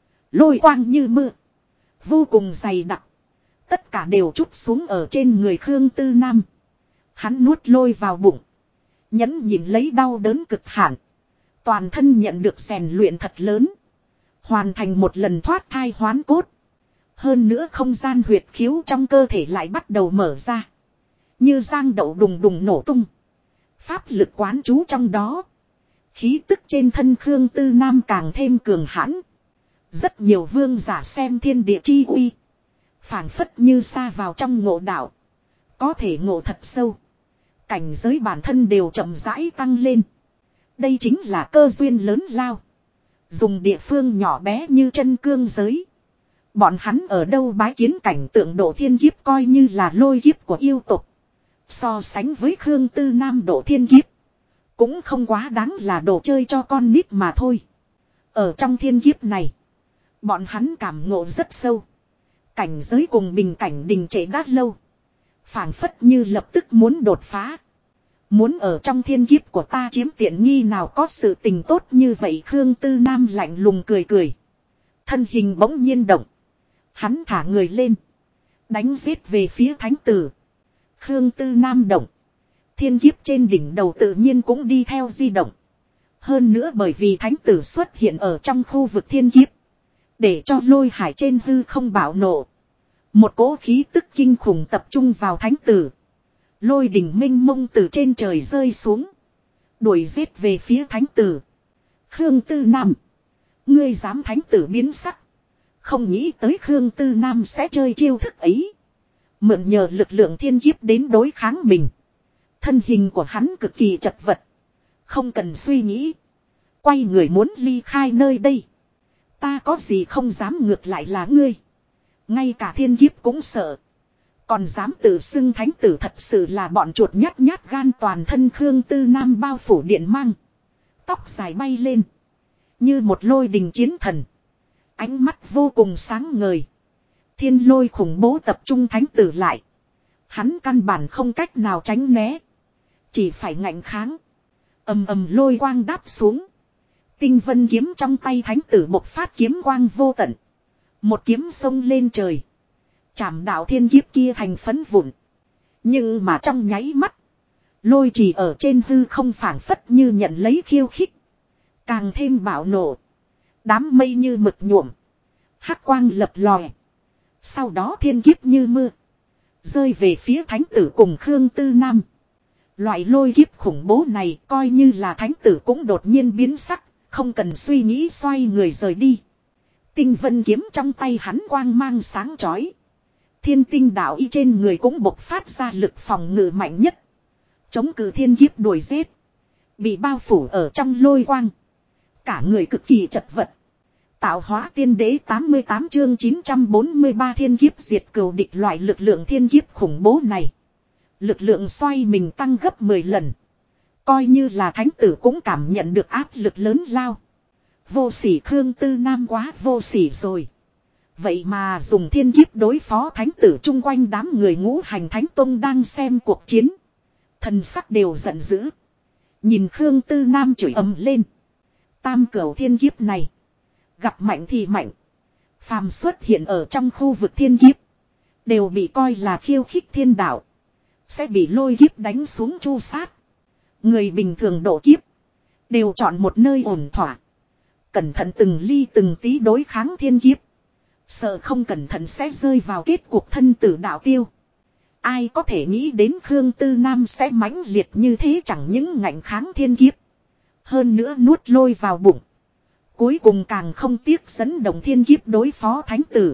Lôi quang như mưa. Vô cùng dày đặc. Tất cả đều trút xuống ở trên người Khương Tư Nam. Hắn nuốt lôi vào bụng. Nhẫn nhịn lấy đau đớn cực hạn. Toàn thân nhận được rèn luyện thật lớn. Hoàn thành một lần thoát thai hoán cốt. Hơn nữa không gian huyệt khiếu trong cơ thể lại bắt đầu mở ra. Như giang đậu đùng đùng nổ tung. Pháp lực quán trú trong đó. Khí tức trên thân Khương Tư Nam càng thêm cường hãn. Rất nhiều vương giả xem thiên địa chi uy. Phảng phất như sa vào trong ngộ đạo. Có thể ngộ thật sâu. Cảnh giới bản thân đều chậm rãi tăng lên. Đây chính là cơ duyên lớn lao. Dùng địa phương nhỏ bé như chân cương giới. Bọn hắn ở đâu bái kiến cảnh tượng độ thiên kiếp coi như là lôi kiếp của yêu tục. So sánh với Khương Tư Nam độ thiên kiếp. Cũng không quá đáng là đồ chơi cho con nít mà thôi. Ở trong thiên kiếp này. Bọn hắn cảm ngộ rất sâu. Cảnh giới cùng bình cảnh đình trệ đã lâu. Phảng phất như lập tức muốn đột phá. Muốn ở trong thiên kiếp của ta chiếm tiện nghi, nào có sự tình tốt như vậy. Khương Tư Nam lạnh lùng cười cười. Thân hình bỗng nhiên động. Hắn thả người lên. Đánh giết về phía thánh tử. Khương Tư Nam động. Thiên kiếp trên đỉnh đầu tự nhiên cũng đi theo di động. Hơn nữa bởi vì thánh tử xuất hiện ở trong khu vực thiên kiếp. Để cho lôi hải trên hư không bạo nộ. Một cỗ khí tức kinh khủng tập trung vào thánh tử. Lôi đỉnh minh mông từ trên trời rơi xuống. Đuổi giết về phía thánh tử. Khương Tư Nam. Ngươi dám? Thánh tử biến sắc. Không nghĩ tới Khương Tư Nam sẽ chơi chiêu thức ấy. Mượn nhờ lực lượng thiên kiếp đến đối kháng mình. Thân hình của hắn cực kỳ chật vật. Không cần suy nghĩ. Quay người muốn ly khai nơi đây. Ta có gì không dám, ngược lại là ngươi. Ngay cả thiên kiếp cũng sợ. Còn dám tự xưng thánh tử, thật sự là bọn chuột nhát nhát gan. Toàn thân Khương Tư Nam bao phủ điện mang. Tóc dài bay lên. Như một lôi đình chiến thần. Ánh mắt vô cùng sáng ngời. Thiên lôi khủng bố tập trung thánh tử lại. Hắn căn bản không cách nào tránh né. Chỉ phải ngạnh kháng. Ầm ầm lôi quang đáp xuống. Tinh vân kiếm trong tay thánh tử bộc phát kiếm quang vô tận. Một kiếm xông lên trời. Chảm đạo thiên kiếp kia thành phấn vụn. Nhưng mà trong nháy mắt. Lôi trì ở trên hư không phảng phất như nhận lấy khiêu khích. Càng thêm bạo nổ. Đám mây như mực nhuộm. Hắc quang lập lòe. Sau đó thiên kiếp như mưa. Rơi về phía thánh tử cùng Khương Tư Nam. Loại lôi kiếp khủng bố này coi như là thánh tử cũng đột nhiên biến sắc. Không cần suy nghĩ xoay người rời đi. Tinh vân kiếm trong tay hắn quang mang sáng chói. Thiên tinh đạo y trên người cũng bộc phát ra lực phòng ngự mạnh nhất. Chống cự thiên kiếp đuổi giết. Bị bao phủ ở trong lôi quang. Cả người cực kỳ chật vật. Tạo hóa tiên đế 88 chương 943 thiên kiếp diệt cừu địch loại lực lượng thiên kiếp khủng bố này. Lực lượng xoay mình tăng gấp 10 lần. Coi như là thánh tử cũng cảm nhận được áp lực lớn lao. Vô sỉ Khương Tư Nam quá vô sỉ rồi. Vậy mà dùng thiên kiếp đối phó thánh tử chung quanh đám người ngũ hành thánh tông đang xem cuộc chiến. Thần sắc đều giận dữ. Nhìn Khương Tư Nam chửi ầm lên. Tam cửu thiên kiếp này. Gặp mạnh thì mạnh. Phàm xuất hiện ở trong khu vực thiên kiếp. Đều bị coi là khiêu khích thiên đạo. Sẽ bị lôi kiếp đánh xuống chu sát. Người bình thường độ kiếp. Đều chọn một nơi ổn thỏa. Cẩn thận từng ly từng tí đối kháng thiên kiếp. Sợ không cẩn thận sẽ rơi vào kết cuộc thân tử đạo tiêu. Ai có thể nghĩ đến Khương Tư Nam sẽ mãnh liệt như thế chẳng những ngạnh kháng thiên kiếp. Hơn nữa nuốt lôi vào bụng. Cuối cùng càng không tiếc dẫn động thiên kiếp đối phó thánh tử.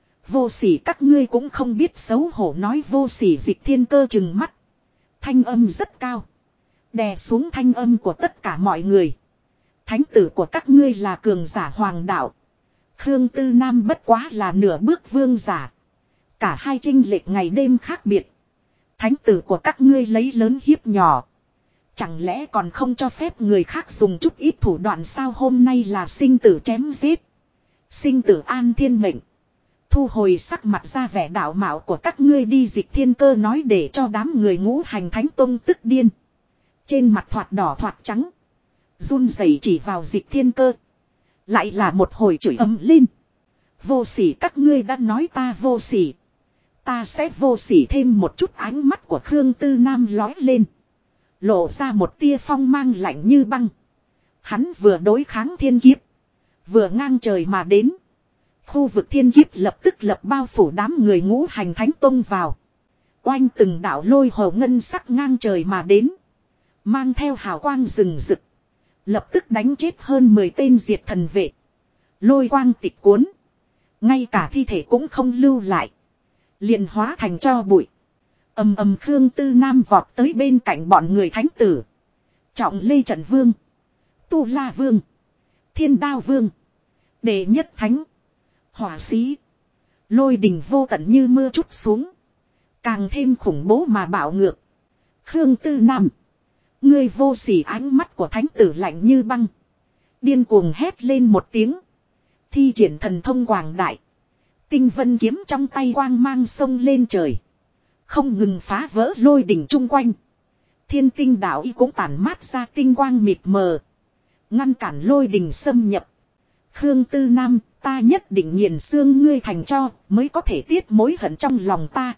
Vô sỉ các ngươi cũng không biết xấu hổ nói vô sỉ Dịch Thiên Cơ trừng mắt. Thanh âm rất cao. Đè xuống thanh âm của tất cả mọi người. Thánh tử của các ngươi là cường giả hoàng đạo. Khương Tư Nam bất quá là nửa bước vương giả. Cả hai chênh lệch ngày đêm khác biệt. Thánh tử của các ngươi lấy lớn hiếp nhỏ. Chẳng lẽ còn không cho phép người khác dùng chút ít thủ đoạn sao hôm nay là sinh tử chém giết. Sinh tử an thiên mệnh. Thu hồi sắc mặt ra vẻ đạo mạo của các ngươi đi Dịch Thiên Cơ nói để cho đám người ngũ hành thánh tông tức điên. Trên mặt thoạt đỏ thoạt trắng. Run rẩy chỉ vào Dịch Thiên Cơ. Lại là một hồi chửi ầm lên. Vô sỉ các ngươi đã nói ta vô sỉ. Ta sẽ vô sỉ thêm một chút ánh mắt của Khương Tư Nam lói lên. Lộ ra một tia phong mang lạnh như băng. Hắn vừa đối kháng thiên kiếp. Vừa ngang trời mà đến. Khu vực thiên kiếp lập tức lập bao phủ đám người ngũ hành thánh tông vào. Oanh từng đạo lôi hồ ngân sắc ngang trời mà đến. Mang theo hào quang rừng rực. Lập tức đánh chết hơn 10 tên diệt thần vệ. Lôi quang tịch cuốn. Ngay cả thi thể cũng không lưu lại. Liền hóa thành cho bụi. Ầm ầm Khương Tư Nam vọt tới bên cạnh bọn người thánh tử. Trọng Lê Trận Vương. Tu La Vương. Thiên Đao Vương. Đệ nhất thánh. Hỏa sĩ. Lôi đình vô tận như mưa trút xuống. Càng thêm khủng bố mà bạo ngược. Khương Tư Nam. Ngươi vô sỉ ánh mắt của thánh tử lạnh như băng. Điên cuồng hét lên một tiếng. Thi triển thần thông quảng đại. Tinh vân kiếm trong tay quang mang sông lên trời. Không ngừng phá vỡ lôi đỉnh chung quanh. Thiên tinh đạo y cũng tản mát ra tinh quang mịt mờ. Ngăn cản lôi đỉnh xâm nhập. Khương Tư Nam, ta nhất định nghiền xương ngươi thành cho, mới có thể tiết mối hận trong lòng ta,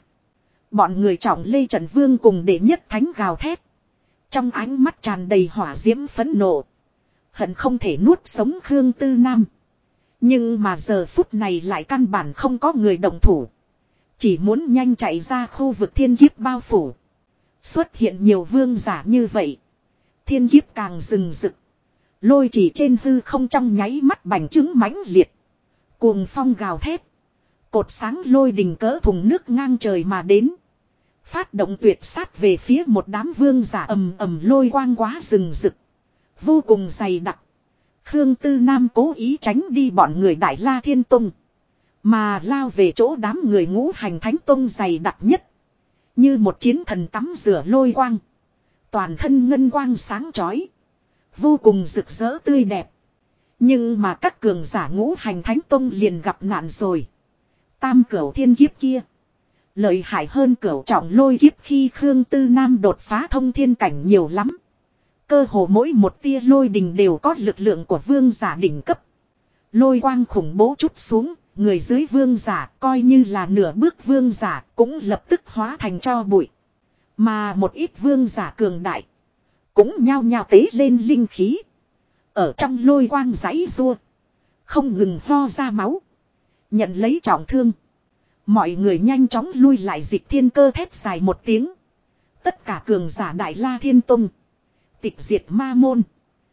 Bọn người Trọng Lê Trận Vương cùng đệ nhất thánh gào thét. Trong ánh mắt tràn đầy hỏa diễm phẫn nộ. Hận không thể nuốt sống Khương Tư Nam. Nhưng mà giờ phút này lại căn bản không có người động thủ. Chỉ muốn nhanh chạy ra khu vực thiên kiếp bao phủ. Xuất hiện nhiều vương giả như vậy. Thiên kiếp càng rừng rực. Lôi chỉ trên hư không trong nháy mắt bành trướng mãnh liệt. Cuồng phong gào thét. Cột sáng lôi đình cỡ thùng nước ngang trời mà đến. Phát động tuyệt sát về phía một đám vương giả ầm ầm lôi quang quá rừng rực. Vô cùng dày đặc. Khương Tư Nam cố ý tránh đi bọn người Đại La Thiên Tông. Mà lao về chỗ đám người ngũ hành thánh tông dày đặc nhất. Như một chiến thần tắm rửa lôi quang. Toàn thân ngân quang sáng chói. Vô cùng rực rỡ tươi đẹp. Nhưng mà các cường giả ngũ hành thánh tông liền gặp nạn rồi. Tam cửu thiên kiếp kia. Lợi hại hơn cửu trọng lôi kiếp khi Khương Tư Nam đột phá thông thiên cảnh nhiều lắm. Cơ hồ mỗi một tia lôi đình đều có lực lượng của vương giả đỉnh cấp. Lôi quang khủng bố trút xuống, người dưới vương giả coi như là nửa bước vương giả cũng lập tức hóa thành tro bụi. Mà một ít vương giả cường đại cũng nhao nhao tế lên linh khí. Ở trong lôi quang giãy giụa, không ngừng ho ra máu. Nhận lấy trọng thương. Mọi người nhanh chóng lui lại, Dịch Thiên Cơ thét dài một tiếng. Tất cả cường giả Đại La Thiên Tông, Tịch Diệt Ma Môn,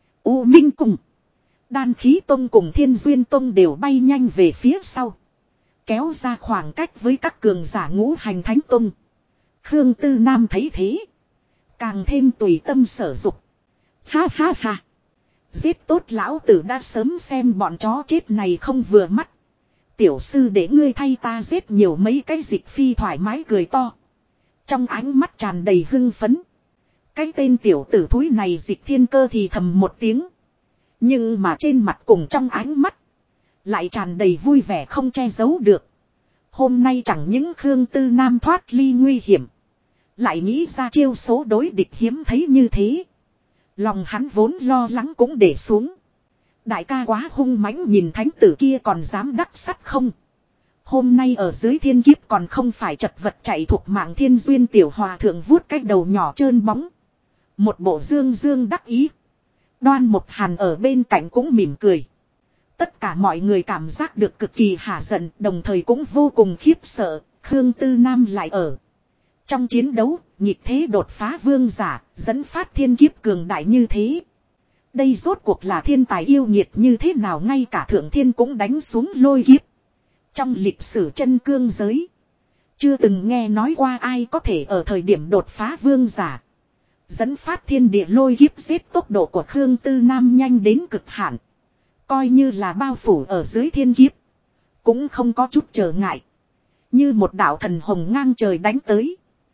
U Minh Cung, Đan Khí Tông cùng Thiên Duyên Tông đều bay nhanh về phía sau. Kéo ra khoảng cách với các cường giả Ngũ Hành Thánh Tông. Khương Tư Nam thấy thế, càng thêm tùy tâm sở dục. Ha ha ha. Giết tốt lão tử đã sớm xem bọn chó chết này không vừa mắt. Tiểu sư để ngươi thay ta giết nhiều mấy cái Dịch Phi thoải mái cười to. Trong ánh mắt tràn đầy hưng phấn. Cái tên tiểu tử thúi này Dịch Thiên Cơ thì thầm một tiếng. Nhưng mà trên mặt cùng trong ánh mắt lại tràn đầy vui vẻ không che giấu được. Hôm nay chẳng những Khương Tư Nam thoát ly nguy hiểm, lại nghĩ ra chiêu số đối địch hiếm thấy như thế. Lòng hắn vốn lo lắng cũng để xuống. Đại ca quá hung mãnh, nhìn thánh tử kia còn dám đắc sắt không. Hôm nay ở dưới thiên kiếp còn không phải chật vật chạy thuộc mạng Thiên Duyên tiểu hòa thượng vuốt cái đầu nhỏ trơn bóng. Một bộ dương dương đắc ý. Đoan Mộc Hàn ở bên cạnh cũng mỉm cười. Tất cả mọi người cảm giác được cực kỳ hả giận, đồng thời cũng vô cùng khiếp sợ. Khương Tư Nam lại ở trong chiến đấu, nhịp thế đột phá vương giả, dẫn phát thiên kiếp cường đại như thế. Đây rốt cuộc là thiên tài yêu nghiệt như thế nào, ngay cả thượng thiên cũng đánh xuống lôi kiếp. Trong lịch sử chân cương giới, chưa từng nghe nói qua ai có thể ở thời điểm đột phá vương giả, dẫn phát thiên địa lôi kiếp. Giết tốc độ của Khương Tư Nam nhanh đến cực hạn. Coi như là bao phủ ở dưới thiên kiếp, cũng không có chút trở ngại. Như một đạo thần hồng ngang trời đánh tới,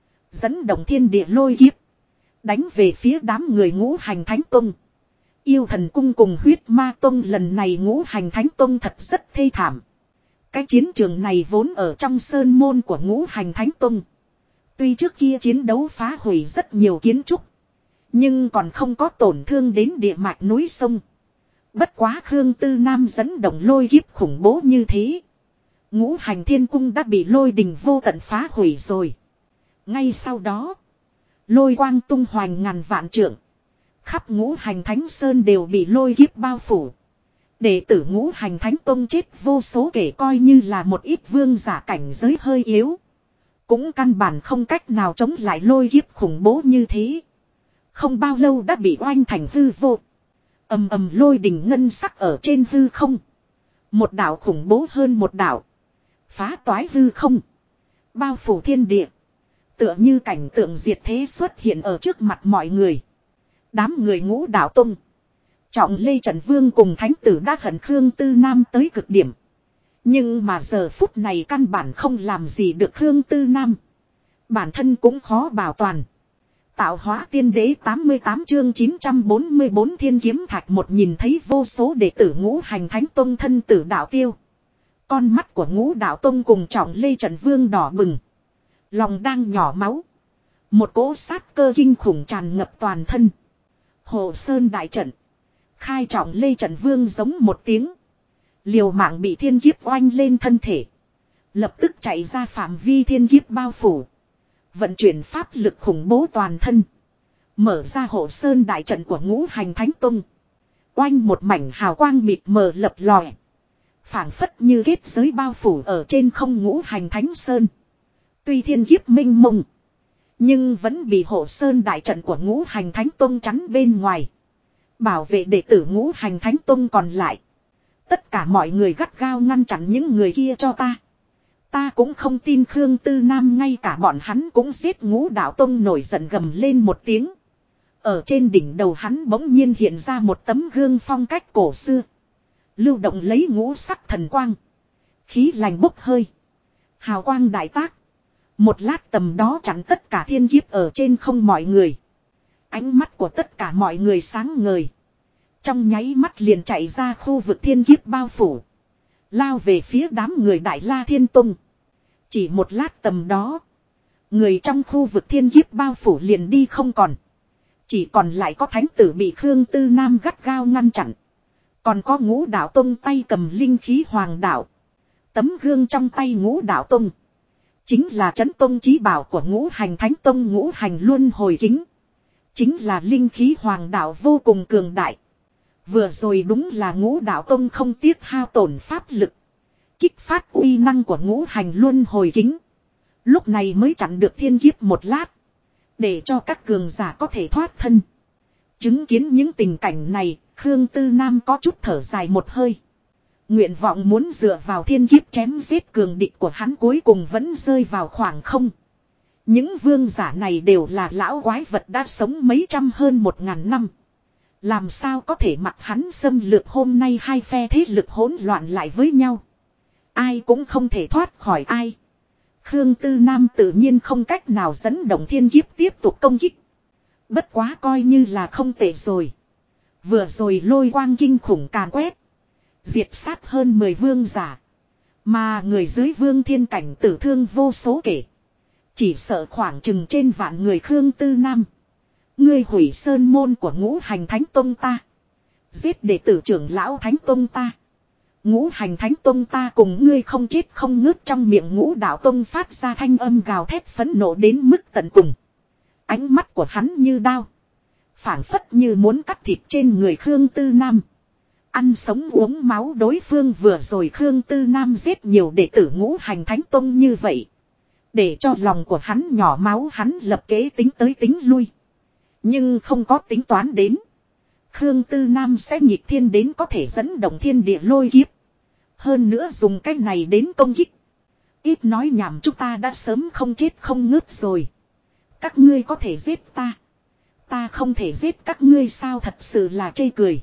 dẫn động thiên địa lôi kiếp, đánh về phía đám người Ngũ Hành Thánh Tông. Yêu Thần Cung cùng Huyết Ma Tông, lần này Ngũ Hành Thánh Tông thật rất thê thảm. Cái chiến trường này vốn ở trong sơn môn của Ngũ Hành Thánh Tông. Tuy trước kia chiến đấu phá hủy rất nhiều kiến trúc, nhưng còn không có tổn thương đến địa mạch núi sông. Bất quá Khương Tư Nam dẫn động lôi kiếp khủng bố như thế, Ngũ Hành Thiên Cung đã bị lôi đình vô tận phá hủy rồi. Ngay sau đó, lôi quang tung hoành ngàn vạn trượng. Khắp Ngũ Hành Thánh Sơn đều bị lôi kiếp bao phủ. Đệ tử Ngũ Hành Thánh Tông chết vô số kể, coi như là một ít vương giả cảnh giới hơi yếu, cũng căn bản không cách nào chống lại lôi kiếp khủng bố như thế. Không bao lâu đã bị oanh thành hư vô. Ầm ầm lôi đình ngân sắc ở trên hư không. Một đạo khủng bố hơn một đạo, phá toái hư không, bao phủ thiên địa. Tựa như cảnh tượng diệt thế xuất hiện ở trước mặt mọi người. Đám người Ngũ Đạo Tông, Trọng Lê Trần Vương cùng Thánh tử đã hận Khương Tư Nam tới cực điểm. Nhưng mà giờ phút này căn bản không làm gì được Khương Tư Nam. Bản thân cũng khó bảo toàn. Tạo hóa tiên đế 88 chương 944 thiên kiếm thạch một, nhìn thấy vô số đệ tử Ngũ Hành Thánh Tông thân tử đạo tiêu. Con mắt của Ngũ Đạo Tông cùng Trọng Lê Trần Vương đỏ bừng. Lòng đang nhỏ máu. Một cỗ sát cơ kinh khủng tràn ngập toàn thân. Hồ Sơn đại trận. Khai Trọng Lê Trần Vương giống một tiếng, liều mạng bị thiên kiếp oanh lên thân thể. Lập tức chạy ra phạm vi thiên kiếp bao phủ. Vận chuyển pháp lực khủng bố toàn thân. Mở ra Hồ Sơn đại trận của Ngũ Hành Thánh Tông. Oanh một mảnh hào quang mịt mờ lập lòe. Phảng phất như kết giới bao phủ ở trên không Ngũ Hành Thánh Sơn. Tuy thiên kiếp minh mông, nhưng vẫn bị Hồ Sơn đại trận của Ngũ Hành Thánh Tông chắn bên ngoài. Bảo vệ đệ tử Ngũ Hành Thánh Tông còn lại. Tất cả mọi người gắt gao ngăn chặn những người kia cho ta. Ta cũng không tin Khương Tư Nam ngay cả bọn hắn cũng giết. Ngũ Đạo Tông nổi giận gầm lên một tiếng. Ở trên đỉnh đầu hắn bỗng nhiên hiện ra một tấm gương phong cách cổ xưa. Lưu động lấy ngũ sắc thần quang. Khí lành bốc hơi. Hào quang đại tác. Một lát tầm đó chặn tất cả thiên kiếp ở trên không mọi người. Ánh mắt của tất cả mọi người sáng ngời. Trong nháy mắt liền chạy ra khu vực thiên kiếp bao phủ. Lao về phía đám người Đại La Thiên Tông. Chỉ một lát tầm đó, người trong khu vực thiên kiếp bao phủ liền đi không còn. Chỉ còn lại có Thánh tử bị Khương Tư Nam gắt gao ngăn chặn. Còn có Ngũ Đạo Tông tay cầm linh khí hoàng đạo. Tấm gương trong tay Ngũ Đạo Tông chính là trấn tông chí bảo của Ngũ Hành Thánh Tông, Ngũ Hành Luân Hồi Kính. Chính là linh khí hoàng đạo vô cùng cường đại. Vừa rồi đúng là Ngũ Đạo Tông không tiếc hao tổn pháp lực, kích phát uy năng của ngũ hành luân hồi kính. Lúc này mới chặn được thiên kiếp một lát. Để cho các cường giả có thể thoát thân. Chứng kiến những tình cảnh này, Khương Tư Nam có chút thở dài một hơi. Nguyện vọng muốn dựa vào thiên kiếp chém giết cường địch của hắn cuối cùng vẫn rơi vào khoảng không. Những vương giả này đều là lão quái vật đã sống mấy trăm hơn 1000 năm. Làm sao có thể mặc hắn xâm lược hôm nay hai phe thế lực hỗn loạn lại với nhau. Ai cũng không thể thoát khỏi ai. Khương Tư Nam tự nhiên không cách nào dẫn động thiên kiếp tiếp tục công kích. Bất quá coi như là không tệ rồi. Vừa rồi lôi quang kinh khủng càn quét. Diệt sát hơn 10 vương giả. Mà người dưới vương thiên cảnh tử thương vô số kể. Chỉ sợ khoảng chừng trên vạn người. Khương Tư Nam. Ngươi hủy sơn môn của ngũ hành thánh tông ta. Giết đệ tử trưởng lão thánh tông ta. Ngũ hành thánh tông ta cùng ngươi không chết không ngớt. Trong miệng ngũ đạo tông phát ra thanh âm gào thét phẫn nộ đến mức tận cùng. Ánh mắt của hắn như đao. Phảng phất như muốn cắt thịt trên người Khương Tư Nam. Ăn sống uống máu đối phương vừa rồi Khương Tư Nam giết nhiều đệ tử ngũ hành thánh tông như vậy. Để cho lòng của hắn nhỏ máu hắn lập kế tính tới tính lui. Nhưng không có tính toán đến. Khương Tư Nam sẽ nghịch thiên đến có thể dẫn động thiên địa lôi kiếp. Hơn nữa dùng cách này đến công kích. Ít nói nhảm chúng ta đã sớm không chết không ngớt rồi. Các ngươi có thể giết ta. Ta không thể giết các ngươi sao thật sự là chê cười.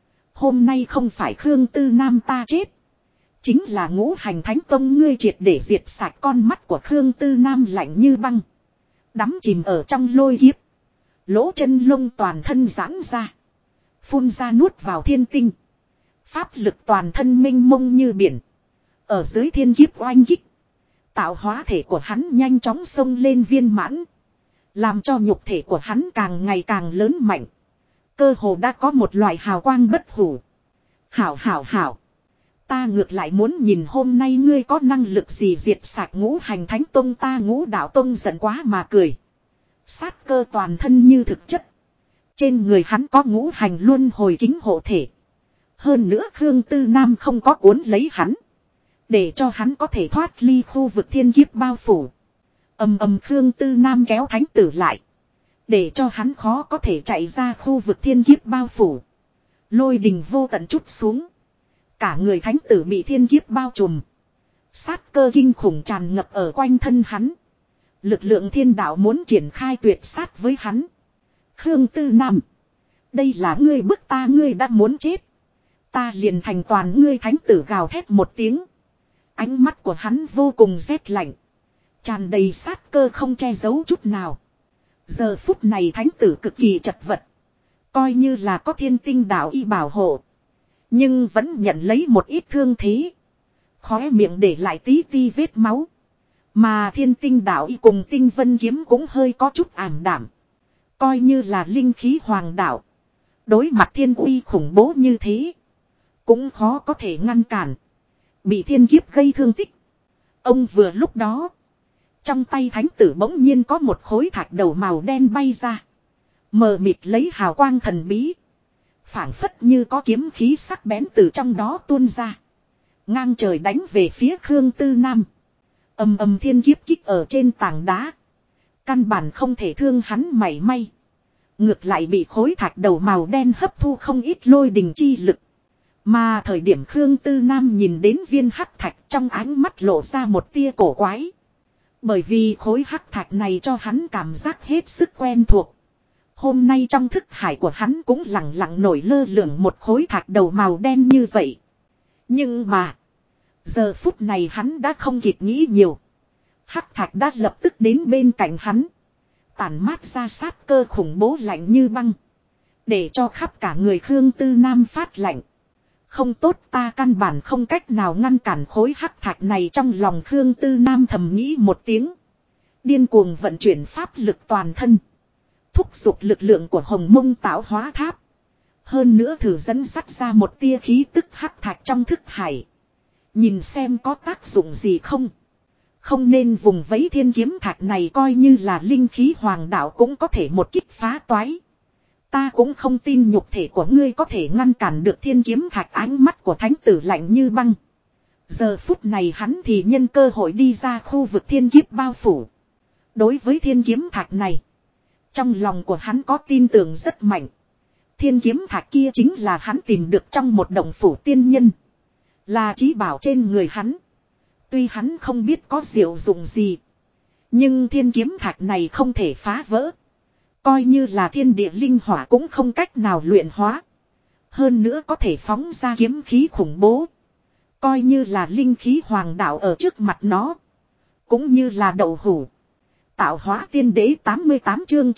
Hôm nay không phải Khương Tư Nam ta chết. Chính là ngũ hành thánh tông ngươi triệt để diệt sạch con mắt của Khương Tư Nam lạnh như băng. Đắm chìm ở trong lôi kiếp. Lỗ chân lông toàn thân giãn ra. Phun ra nuốt vào thiên tinh. Pháp lực toàn thân mênh mông như biển. Ở dưới thiên kiếp oanh kích. Tạo hóa thể của hắn nhanh chóng xông lên viên mãn. Làm cho nhục thể của hắn càng ngày càng lớn mạnh. Cơ hồ đã có một loại hào quang bất hủ. Hảo. Ta ngược lại muốn nhìn hôm nay ngươi có năng lực gì diệt sạch ngũ hành thánh tông ta. Ngũ đạo tông giận quá mà cười. Sát cơ toàn thân như thực chất. Trên người hắn có ngũ hành luân hồi kính hộ thể. Hơn nữa Khương Tư Nam không có cuốn lấy hắn. Để cho hắn có thể thoát ly khu vực thiên kiếp bao phủ. Ầm Khương Tư Nam kéo thánh tử lại. Để cho hắn khó có thể chạy ra khu vực thiên kiếp bao phủ. Lôi đình vô tận chút xuống. Cả người thánh tử bị thiên kiếp bao trùm. Sát cơ kinh khủng tràn ngập ở quanh thân hắn. Lực lượng thiên đạo muốn triển khai tuyệt sát với hắn. Khương Tư Nam. Đây là ngươi bức ta ngươi đã muốn chết. Ta liền thành toàn ngươi thánh tử gào thét một tiếng. Ánh mắt của hắn vô cùng rét lạnh. Tràn đầy sát cơ không che giấu chút nào. Giờ phút này thánh tử cực kỳ chật vật. Coi như là có thiên tinh đạo y bảo hộ. Nhưng vẫn nhận lấy một ít thương thế. Khóe miệng để lại tí ti vết máu. Mà thiên tinh đạo y cùng tinh vân kiếm cũng hơi có chút ảm đạm. Coi như là linh khí hoàng đạo. Đối mặt thiên uy khủng bố như thế. Cũng khó có thể ngăn cản. Bị thiên kiếp gây thương tích. Ông vừa lúc đó. Trong tay thánh tử bỗng nhiên có một khối thạch đầu màu đen bay ra. Mờ mịt lấy hào quang thần bí. Phảng phất như có kiếm khí sắc bén từ trong đó tuôn ra. Ngang trời đánh về phía Khương Tư Nam. Ầm thiên kiếp kích ở trên tảng đá. Căn bản không thể thương hắn mảy may. Ngược lại bị khối thạch đầu màu đen hấp thu không ít lôi đình chi lực. Mà thời điểm Khương Tư Nam nhìn đến viên hắc thạch trong ánh mắt lộ ra một tia cổ quái. Bởi vì khối hắc thạch này cho hắn cảm giác hết sức quen thuộc. Hôm nay trong thức hải của hắn cũng lặng lặng nổi lơ lửng một khối thạch đầu màu đen như vậy. Nhưng mà. Giờ phút này hắn đã không kịp nghĩ nhiều. Hắc thạch đã lập tức đến bên cạnh hắn. Tản mát ra sát cơ khủng bố lạnh như băng. Để cho khắp cả người Khương Tư Nam phát lạnh. Không tốt ta căn bản không cách nào ngăn cản khối hắc thạch này trong lòng Khương Tư Nam thầm nghĩ một tiếng. Điên cuồng vận chuyển pháp lực toàn thân. Thúc giục lực lượng của Hồng Mông tạo hóa tháp. Hơn nữa thử dẫn dắt ra một tia khí tức hắc thạch trong thức hải. Nhìn xem có tác dụng gì không. Không nên vùng vẫy thiên kiếm thạch này coi như là linh khí hoàng đạo cũng có thể một kích phá toái. Ta cũng không tin nhục thể của ngươi có thể ngăn cản được thiên kiếm thạch ánh mắt của thánh tử lạnh như băng. Giờ phút này hắn thì nhân cơ hội đi ra khu vực thiên kiếp bao phủ. Đối với thiên kiếm thạch này, trong lòng của hắn có tin tưởng rất mạnh. Thiên kiếm thạch kia chính là hắn tìm được trong một động phủ tiên nhân. Là trí bảo trên người hắn. Tuy hắn không biết có diệu dụng gì, nhưng thiên kiếm thạch này không thể phá vỡ. Coi như là thiên địa linh hỏa cũng không cách nào luyện hóa. Hơn nữa có thể phóng ra kiếm khí khủng bố. Coi như là linh khí hoàng đạo ở trước mặt nó, cũng như là đậu hủ. Tạo hóa tiên đế 88 chương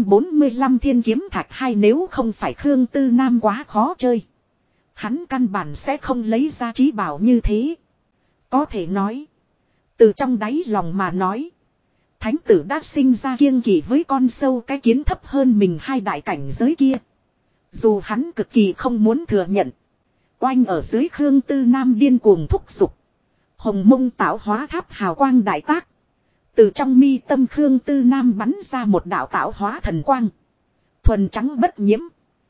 945 thiên kiếm thạch hai, nếu không phải Khương Tư Nam quá khó chơi, hắn căn bản sẽ không lấy ra trí bảo như thế. Có thể nói, từ trong đáy lòng mà nói, thánh tử đã sinh ra kiêng kỵ với con sâu cái kiến thấp hơn mình hai đại cảnh giới kia. Dù hắn cực kỳ không muốn thừa nhận. Oanh ở dưới Khương Tư Nam điên cuồng thúc giục. Hồng mông tạo hóa tháp hào quang đại tác. Từ trong mi tâm Khương Tư Nam bắn ra một đạo tạo hóa thần quang. Thuần trắng bất nhiễm.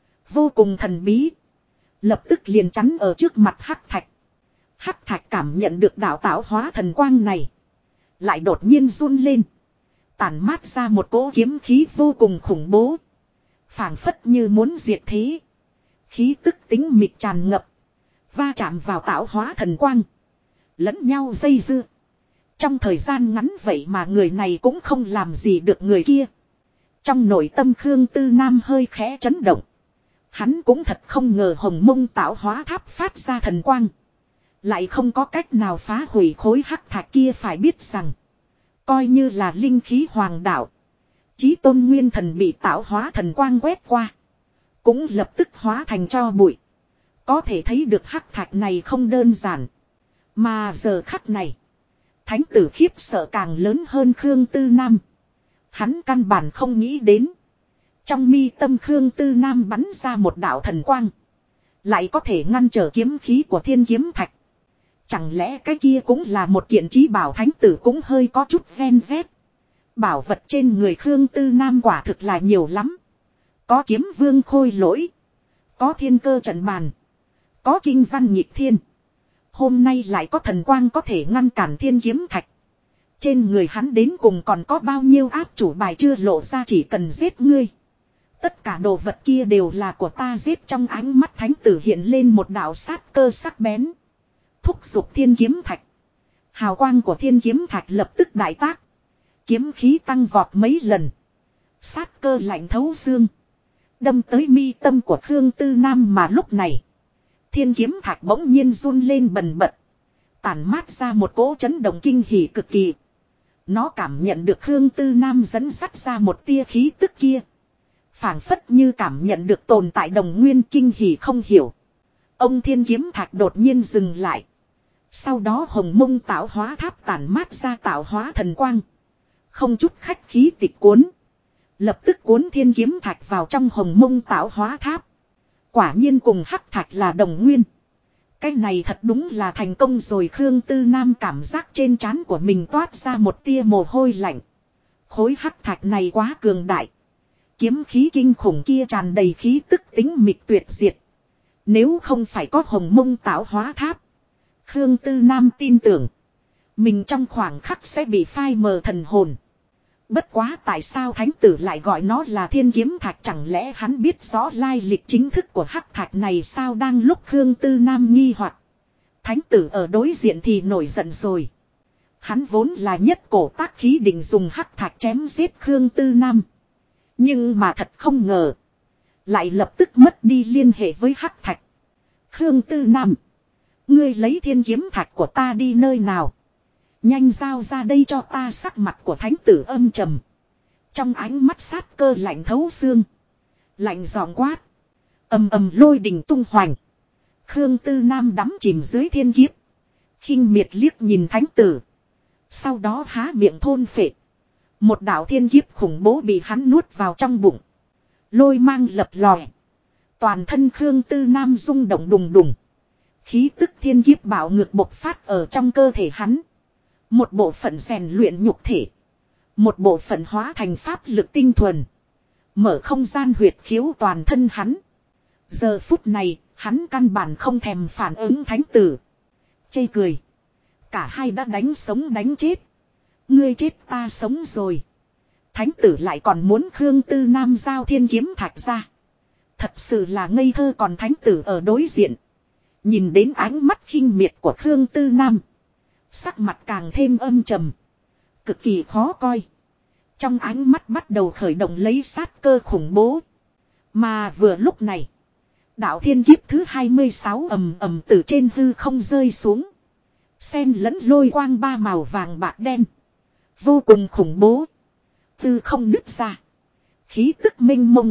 Vô cùng thần bí. Lập tức liền chắn ở trước mặt Hắc Thạch. Hắc Thạch cảm nhận được đạo tạo hóa thần quang này, lại đột nhiên run lên. Tản mát ra một cỗ kiếm khí vô cùng khủng bố. Phảng phất như muốn diệt thế. Khí tức tính mịt tràn ngập. Va chạm vào tạo hóa thần quang. Lẫn nhau dây dưa. Trong thời gian ngắn vậy mà người này cũng không làm gì được người kia. Trong nội tâm Khương Tư Nam hơi khẽ chấn động. Hắn cũng thật không ngờ hồng mông tạo hóa tháp phát ra thần quang lại không có cách nào phá hủy khối hắc thạch kia. Phải biết rằng, coi như là linh khí hoàng đạo, chí tôn nguyên thần bị tạo hóa thần quang quét qua, cũng lập tức hóa thành tro bụi. Có thể thấy được hắc thạch này không đơn giản. Mà giờ khắc này, thánh tử khiếp sợ càng lớn hơn Khương Tư Nam. Hắn căn bản không nghĩ đến, trong mi tâm Khương Tư Nam bắn ra một đạo thần quang, lại có thể ngăn trở kiếm khí của thiên kiếm thạch. Chẳng lẽ cái kia cũng là một kiện chí bảo? Thánh tử cũng hơi có chút ven vét. Bảo vật trên người Khương Tư Nam quả thực là nhiều lắm. Có kiếm vương khôi lỗi, có thiên cơ trận bàn, có kinh văn nhịp thiên. Hôm nay lại có thần quang có thể ngăn cản thiên kiếm thạch. Trên người hắn đến cùng còn có bao nhiêu áp chủ bài chưa lộ ra? Chỉ cần giết ngươi, tất cả đồ vật kia đều là của ta giết. Trong ánh mắt thánh tử hiện lên một đạo sát cơ sắc bén. Thúc giục thiên kiếm thạch. Hào quang của thiên kiếm thạch lập tức đại tác. Kiếm khí tăng vọt mấy lần. Sát cơ lạnh thấu xương, đâm tới mi tâm của Khương Tư Nam. Mà lúc này, thiên kiếm thạch bỗng nhiên run lên bần bật, tản mát ra một cỗ chấn động kinh hỉ cực kỳ. Nó cảm nhận được Khương Tư Nam dẫn dắt ra một tia khí tức kia, phảng phất như cảm nhận được tồn tại đồng nguyên, kinh hỉ không hiểu. Ông thiên kiếm thạch đột nhiên dừng lại. Sau đó hồng mông tạo hóa tháp tản mát ra tạo hóa thần quang, không chút khách khí tịch cuốn. Lập tức cuốn thiên kiếm thạch vào trong hồng mông tạo hóa tháp. Quả nhiên cùng hắc thạch là đồng nguyên. Cái này thật đúng là thành công rồi. Khương Tư Nam cảm giác trên trán của mình toát ra một tia mồ hôi lạnh. Khối hắc thạch này quá cường đại. Kiếm khí kinh khủng kia tràn đầy khí tức tính mịt tuyệt diệt. Nếu không phải có hồng mông tạo hóa tháp, Khương Tư Nam tin tưởng mình trong khoảng khắc sẽ bị phai mờ thần hồn. Bất quá tại sao thánh tử lại gọi nó là thiên kiếm thạch? Chẳng lẽ hắn biết rõ lai lịch chính thức của hắc thạch này sao? Đang lúc Khương Tư Nam nghi hoặc, thánh tử ở đối diện thì nổi giận rồi. Hắn vốn là nhất cổ tác khí định dùng hắc thạch chém giết Khương Tư Nam. Nhưng mà thật không ngờ, lại lập tức mất đi liên hệ với hắc thạch. Khương Tư Nam, ngươi lấy thiên kiếm thạch của ta đi nơi nào? Nhanh giao ra đây cho ta. Sắc mặt của thánh tử âm trầm, trong ánh mắt sát cơ lạnh thấu xương, lạnh giọng quát. Ầm ầm lôi đình tung hoành. Khương Tư Nam đắm chìm dưới thiên kiếp, khinh miệt liếc nhìn thánh tử, sau đó há miệng thôn phệ. Một đạo thiên kiếp khủng bố bị hắn nuốt vào trong bụng. Lôi mang lập lòe, toàn thân Khương Tư Nam rung động đùng đùng. Khí tức thiên kiếp bạo ngược bộc phát ở trong cơ thể hắn. Một bộ phận rèn luyện nhục thể, một bộ phận hóa thành pháp lực tinh thuần, mở không gian huyệt khiếu toàn thân hắn. Giờ phút này, hắn căn bản không thèm phản ứng thánh tử. Chê cười. Cả hai đã đánh sống đánh chết. Ngươi chết ta sống rồi. Thánh tử lại còn muốn Khương Tư Nam giao thiên kiếm thạch ra. Thật sự là ngây thơ, còn thánh tử ở đối diện. Nhìn đến ánh mắt khinh miệt của Khương Tư Nam. Sắc mặt càng thêm âm trầm. Cực kỳ khó coi. Trong ánh mắt bắt đầu khởi động lấy sát cơ khủng bố. Mà vừa lúc này. Đạo thiên kiếp thứ 26 ầm ầm từ trên hư không rơi xuống. Xen lẫn lôi quang ba màu vàng bạc đen. Vô cùng khủng bố. Hư không nứt ra. Khí tức minh mông.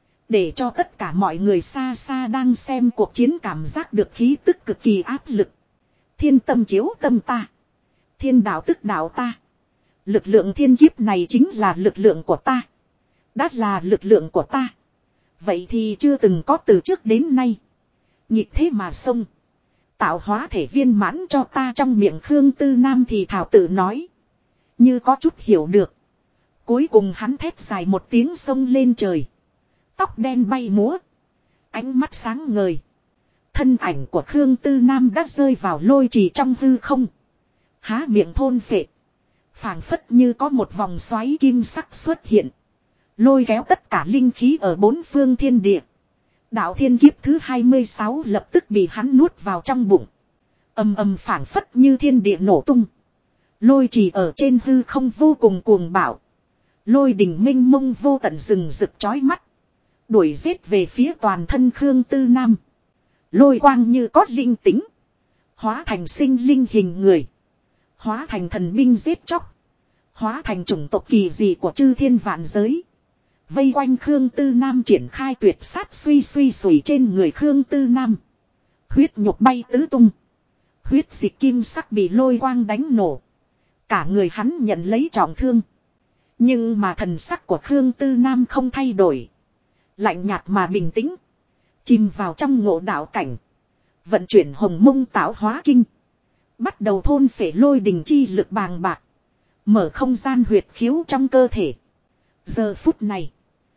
Để cho tất cả mọi người xa xa đang xem cuộc chiến cảm giác được khí tức cực kỳ áp lực. Thiên tâm chiếu tâm ta. Thiên đạo tức đạo ta. Lực lượng thiên kiếp này chính là lực lượng của ta. Đã là lực lượng của ta. Vậy thì chưa từng có từ trước đến nay. Nhịp thế mà xông. Tạo hóa thể viên mãn cho ta, trong miệng Khương Tư Nam thì thảo tự nói. Như có chút hiểu được. Cuối cùng hắn thét dài một tiếng xông lên trời. Tóc đen bay múa. Ánh mắt sáng ngời. Thân ảnh của Khương Tư Nam đã rơi vào lôi trì trong hư không. Há miệng thôn phệ. Phảng phất như có một vòng xoáy kim sắc xuất hiện. Lôi kéo tất cả linh khí ở bốn phương thiên địa. Đạo thiên kiếp thứ 26 lập tức bị hắn nuốt vào trong bụng. Ầm ầm phảng phất như thiên địa nổ tung. Lôi trì ở trên hư không vô cùng cuồng bạo. Lôi đỉnh minh mông vô tận rừng rực chói mắt. Đuổi giết về phía toàn thân Khương Tư Nam. Lôi quang như có linh tính. Hóa thành sinh linh hình người. Hóa thành thần binh giết chóc. Hóa thành chủng tộc kỳ dị của chư thiên vạn giới. Vây quanh Khương Tư Nam triển khai tuyệt sát, suy sủi trên người Khương Tư Nam. Huyết nhục bay tứ tung. Huyết dịch kim sắc bị lôi quang đánh nổ. Cả người hắn nhận lấy trọng thương. Nhưng mà thần sắc của Khương Tư Nam không thay đổi. Lạnh nhạt mà bình tĩnh. Chìm vào trong ngộ đạo cảnh. Vận chuyển hồng mông tạo hóa kinh. Bắt đầu thôn phệ lôi đình chi lực bàng bạc. Mở không gian huyệt khiếu trong cơ thể. Giờ phút này.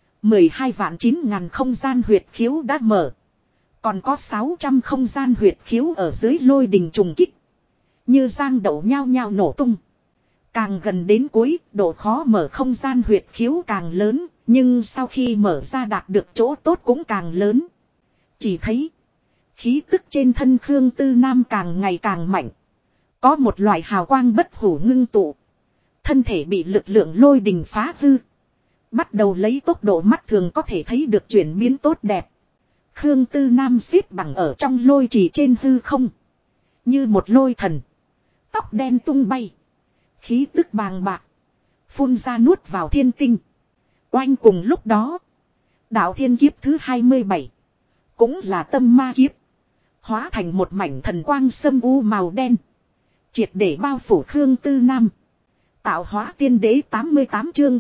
12 vạn 9 ngàn không gian huyệt khiếu đã mở. Còn có 600 không gian huyệt khiếu ở dưới lôi đình trùng kích. Như giang đậu nhao nhao nổ tung. Càng gần đến cuối, độ khó mở không gian huyệt khiếu càng lớn. Nhưng sau khi mở ra đạt được chỗ tốt cũng càng lớn. Chỉ thấy. Khí tức trên thân Khương Tư Nam càng ngày càng mạnh. Có một loại hào quang bất hủ ngưng tụ. Thân thể bị lực lượng lôi đình phá hư. Bắt đầu lấy tốc độ mắt thường có thể thấy được chuyển biến tốt đẹp. Khương Tư Nam xếp bằng ở trong lôi trì trên hư không. Như một lôi thần. Tóc đen tung bay. Khí tức bàng bạc. Phun ra nuốt vào thiên tinh. Oanh cùng lúc đó. Đạo thiên kiếp thứ 27. Cũng là tâm ma kiếp. Hóa thành một mảnh thần quang sâm u màu đen. Triệt để bao phủ Khương Tư Nam. Tạo hóa tiên đế 88 chương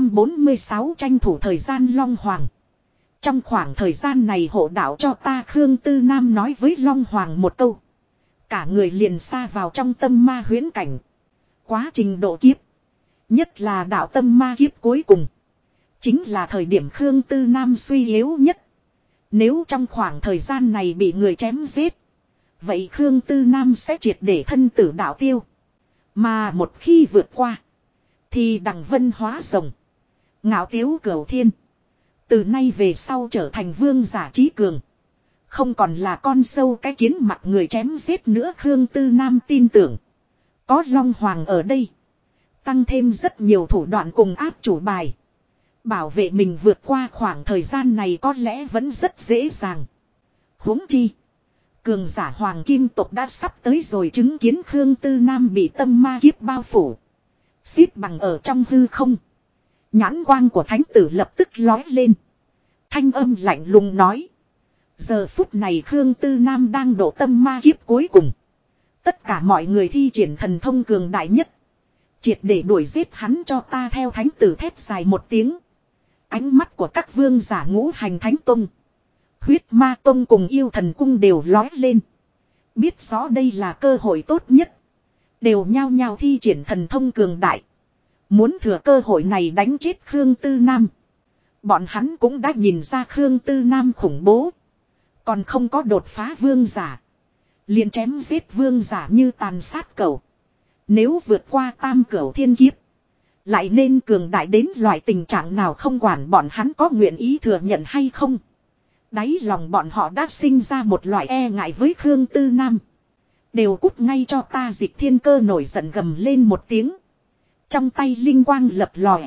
946 tranh thủ thời gian Long Hoàng. Trong khoảng thời gian này hộ đạo cho ta, Khương Tư Nam nói với Long Hoàng một câu. Cả người liền xa vào trong tâm ma huyễn cảnh. Quá trình độ kiếp. Nhất là đạo tâm ma kiếp cuối cùng. Chính là thời điểm Khương Tư Nam suy yếu nhất. Nếu trong khoảng thời gian này bị người chém giết. Vậy Khương Tư Nam sẽ triệt để thân tử đạo tiêu. Mà một khi vượt qua. Thì đằng vân hóa rồng. Ngạo tiếu cửu thiên. Từ nay về sau trở thành vương giả trí cường. Không còn là con sâu cái kiến mặt người chém giết nữa. Khương Tư Nam tin tưởng. Có Long Hoàng ở đây. Tăng thêm rất nhiều thủ đoạn cùng áp chủ bài. Bảo vệ mình vượt qua khoảng thời gian này có lẽ vẫn rất dễ dàng. Huống chi. Cường giả hoàng kim tộc đã sắp tới rồi, chứng kiến Khương Tư Nam bị tâm ma kiếp bao phủ. Xếp bằng ở trong hư không. Nhãn quang của thánh tử lập tức lói lên. Thanh âm lạnh lùng nói. Giờ phút này Khương Tư Nam đang độ tâm ma kiếp cuối cùng. Tất cả mọi người thi triển thần thông cường đại nhất. Triệt để đuổi giết hắn cho ta, theo thánh tử thét dài một tiếng. Ánh mắt của các vương giả ngũ hành thánh tông. Huyết ma tông cùng yêu thần cung đều lói lên. Biết rõ đây là cơ hội tốt nhất. Đều nhao nhao thi triển thần thông cường đại. Muốn thừa cơ hội này đánh chết Khương Tư Nam. Bọn hắn cũng đã nhìn ra Khương Tư Nam khủng bố. Còn không có đột phá vương giả. liền chém giết vương giả như tàn sát cẩu. Nếu vượt qua tam cửu thiên kiếp, lại nên cường đại đến loại tình trạng nào không quản bọn hắn có nguyện ý thừa nhận hay không. Đáy lòng bọn họ đã sinh ra một loại e ngại với Khương Tư Nam. Đều cút ngay cho ta. Dịch Thiên Cơ nổi giận gầm lên một tiếng. Trong tay linh quang lập lòe.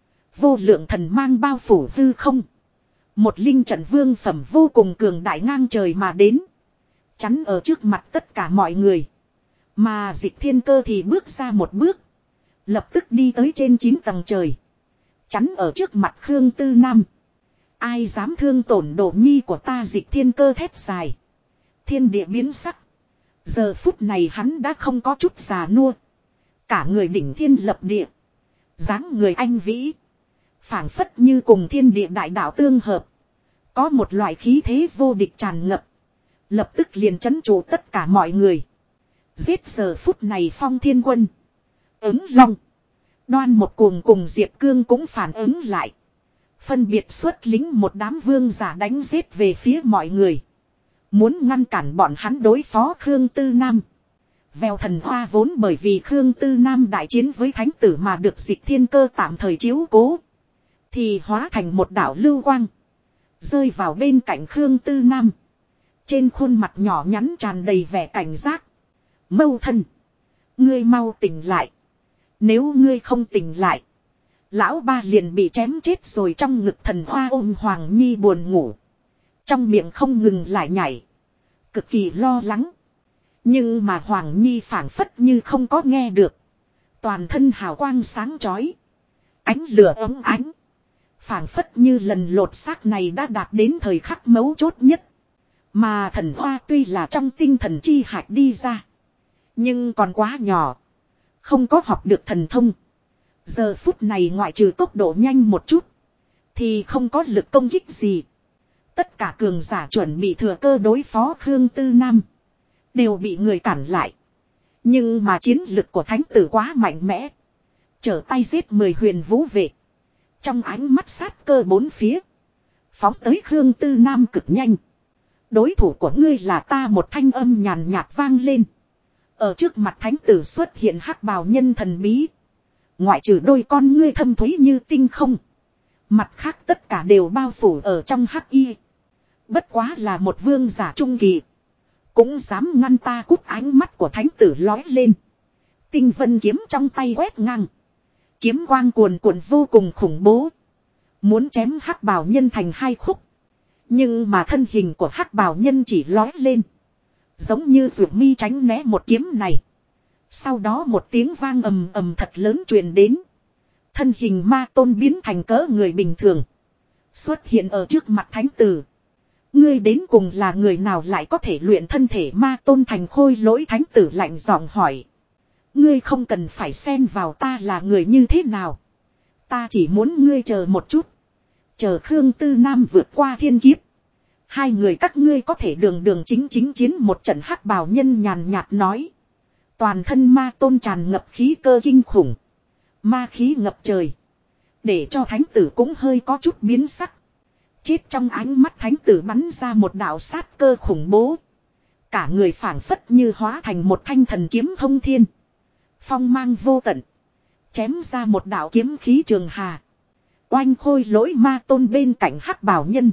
Vô lượng thần mang bao phủ hư không. Một linh trận vương phẩm vô cùng cường đại ngang trời mà đến. Chắn ở trước mặt tất cả mọi người. Mà Dịch Thiên Cơ thì bước ra một bước. Lập tức đi tới trên 9 tầng trời. Chắn ở trước mặt Khương Tư Nam. Ai dám thương tổn Đồ Nhi của ta. Dịch Thiên Cơ thét dài. Thiên địa biến sắc. Giờ phút này hắn đã không có chút già nua. Cả người đỉnh thiên lập địa. Dáng người anh vĩ. Phảng phất như cùng thiên địa đại đạo tương hợp. Có một loại khí thế vô địch tràn ngập. Lập tức liền trấn trụ tất cả mọi người. Giết giờ phút này Phong Thiên Quân. Ứng Long. Đoan một cuồng cùng Diệp Cương cũng phản ứng lại. Phân biệt xuất lính một đám vương giả đánh giết về phía mọi người. Muốn ngăn cản bọn hắn đối phó Khương Tư Nam. Vèo thần hoa vốn bởi vì Khương Tư Nam đại chiến với thánh tử mà được Dịch Thiên Cơ tạm thời chiếu cố. Thì hóa thành một đạo lưu quang. Rơi vào bên cạnh Khương Tư Nam. Trên khuôn mặt nhỏ nhắn tràn đầy vẻ cảnh giác. Mâu thân. Ngươi mau tỉnh lại. Nếu ngươi không tỉnh lại. Lão ba liền bị chém chết rồi. Trong ngực thần hoa ôm Hoàng Nhi buồn ngủ. Trong miệng không ngừng lại nhảy. Cực kỳ lo lắng. Nhưng mà Hoàng Nhi phảng phất như không có nghe được. Toàn thân hào quang sáng chói. Ánh lửa ấm ánh. Phảng phất như lần lột xác này đã đạt đến thời khắc mấu chốt nhất. Mà thần hoa tuy là trong tinh thần chi hạch đi ra. Nhưng còn quá nhỏ. Không có học được thần thông. Giờ phút này ngoại trừ tốc độ nhanh một chút. Thì không có lực công kích gì. Tất cả cường giả chuẩn bị thừa cơ đối phó Khương Tư Nam. Đều bị người cản lại. Nhưng mà chiến lực của thánh tử quá mạnh mẽ. Trở tay giết 10 huyền vũ vệ. Trong ánh mắt sát cơ bốn phía. Phóng tới Khương Tư Nam cực nhanh. Đối thủ của ngươi là ta. Một thanh âm nhàn nhạt vang lên. Ở trước mặt thánh tử xuất hiện hắc bào nhân thần bí. Ngoại trừ đôi con ngươi thâm thúy như tinh không. Mặt khác tất cả đều bao phủ ở trong hắc y. Bất quá là một vương giả trung kỳ. Cũng dám ngăn ta. Cút. Ánh mắt của thánh tử lói lên. Tinh vân kiếm trong tay quét ngang. Kiếm quang cuồn cuộn vô cùng khủng bố. Muốn chém hắc bào nhân thành hai khúc. Nhưng mà thân hình của hắc bào nhân chỉ lói lên. Giống như ruột mi tránh né một kiếm này. Sau đó một tiếng vang ầm ầm thật lớn truyền đến. Thân hình ma tôn biến thành cỡ người bình thường. Xuất hiện ở trước mặt thánh tử. Ngươi đến cùng là người nào lại có thể luyện thân thể ma tôn thành khôi lỗi. Thánh tử lạnh giọng hỏi. Ngươi không cần phải xen vào ta là người như thế nào. Ta chỉ muốn ngươi chờ một chút. Chờ Khương Tư Nam vượt qua thiên kiếp. Hai người các ngươi có thể đường đường chính chính chiến một trận. Hắc bào nhân nhàn nhạt nói. Toàn thân ma tôn tràn ngập khí cơ kinh khủng. Ma khí ngập trời. Để cho thánh tử cũng hơi có chút biến sắc. Chết trong ánh mắt thánh tử bắn ra một đạo sát cơ khủng bố. Cả người phảng phất như hóa thành một thanh thần kiếm thông thiên. Phong mang vô tận. Chém ra một đạo kiếm khí trường hà. Oanh khôi lỗi ma tôn bên cạnh hắc bảo nhân.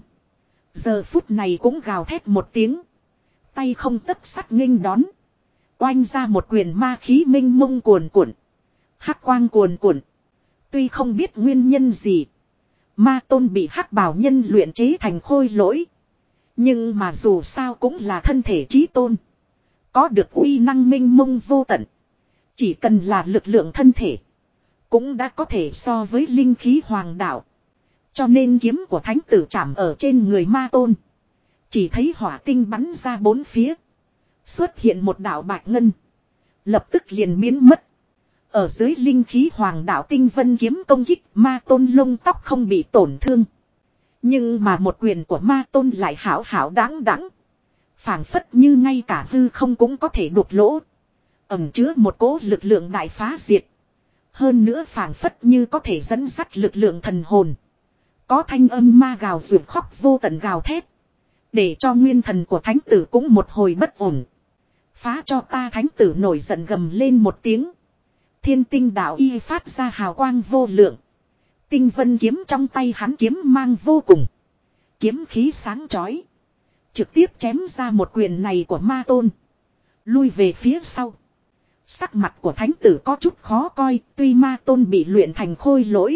Giờ phút này cũng gào thét một tiếng. Tay không tấp sắt nghênh đón. Oanh ra một quyền ma khí minh mông cuồn cuộn. Hắc quang cuồn cuộn. Tuy không biết nguyên nhân gì. Ma tôn bị hắc bảo nhân luyện chế thành khôi lỗi. Nhưng mà dù sao cũng là thân thể chí tôn. Có được uy năng minh mông vô tận. Chỉ cần là lực lượng thân thể. Cũng đã có thể so với linh khí hoàng đạo. Cho nên kiếm của thánh tử chạm ở trên người ma tôn. Chỉ thấy hỏa tinh bắn ra bốn phía. Xuất hiện một đạo bạch ngân. Lập tức liền biến mất. Ở dưới linh khí hoàng đạo tinh vân kiếm công kích ma tôn lông tóc không bị tổn thương. Nhưng mà một quyền của ma tôn lại hảo hảo đáng đáng. Phảng phất như ngay cả hư không cũng có thể đục lỗ. Ẩm chứa một cỗ lực lượng đại phá diệt. Hơn nữa phảng phất như có thể dẫn dắt lực lượng thần hồn. Có thanh âm ma gào rượt khóc vô tận gào thét. Để cho nguyên thần của thánh tử cũng một hồi bất ổn. Phá cho ta, thánh tử nổi giận gầm lên một tiếng. Thiên tinh đạo y phát ra hào quang vô lượng. Tinh vân kiếm trong tay hắn kiếm mang vô cùng. Kiếm khí sáng chói. Trực tiếp chém ra một quyền này của ma tôn. Lui về phía sau. Sắc mặt của thánh tử có chút khó coi. Tuy ma tôn bị luyện thành khôi lỗi.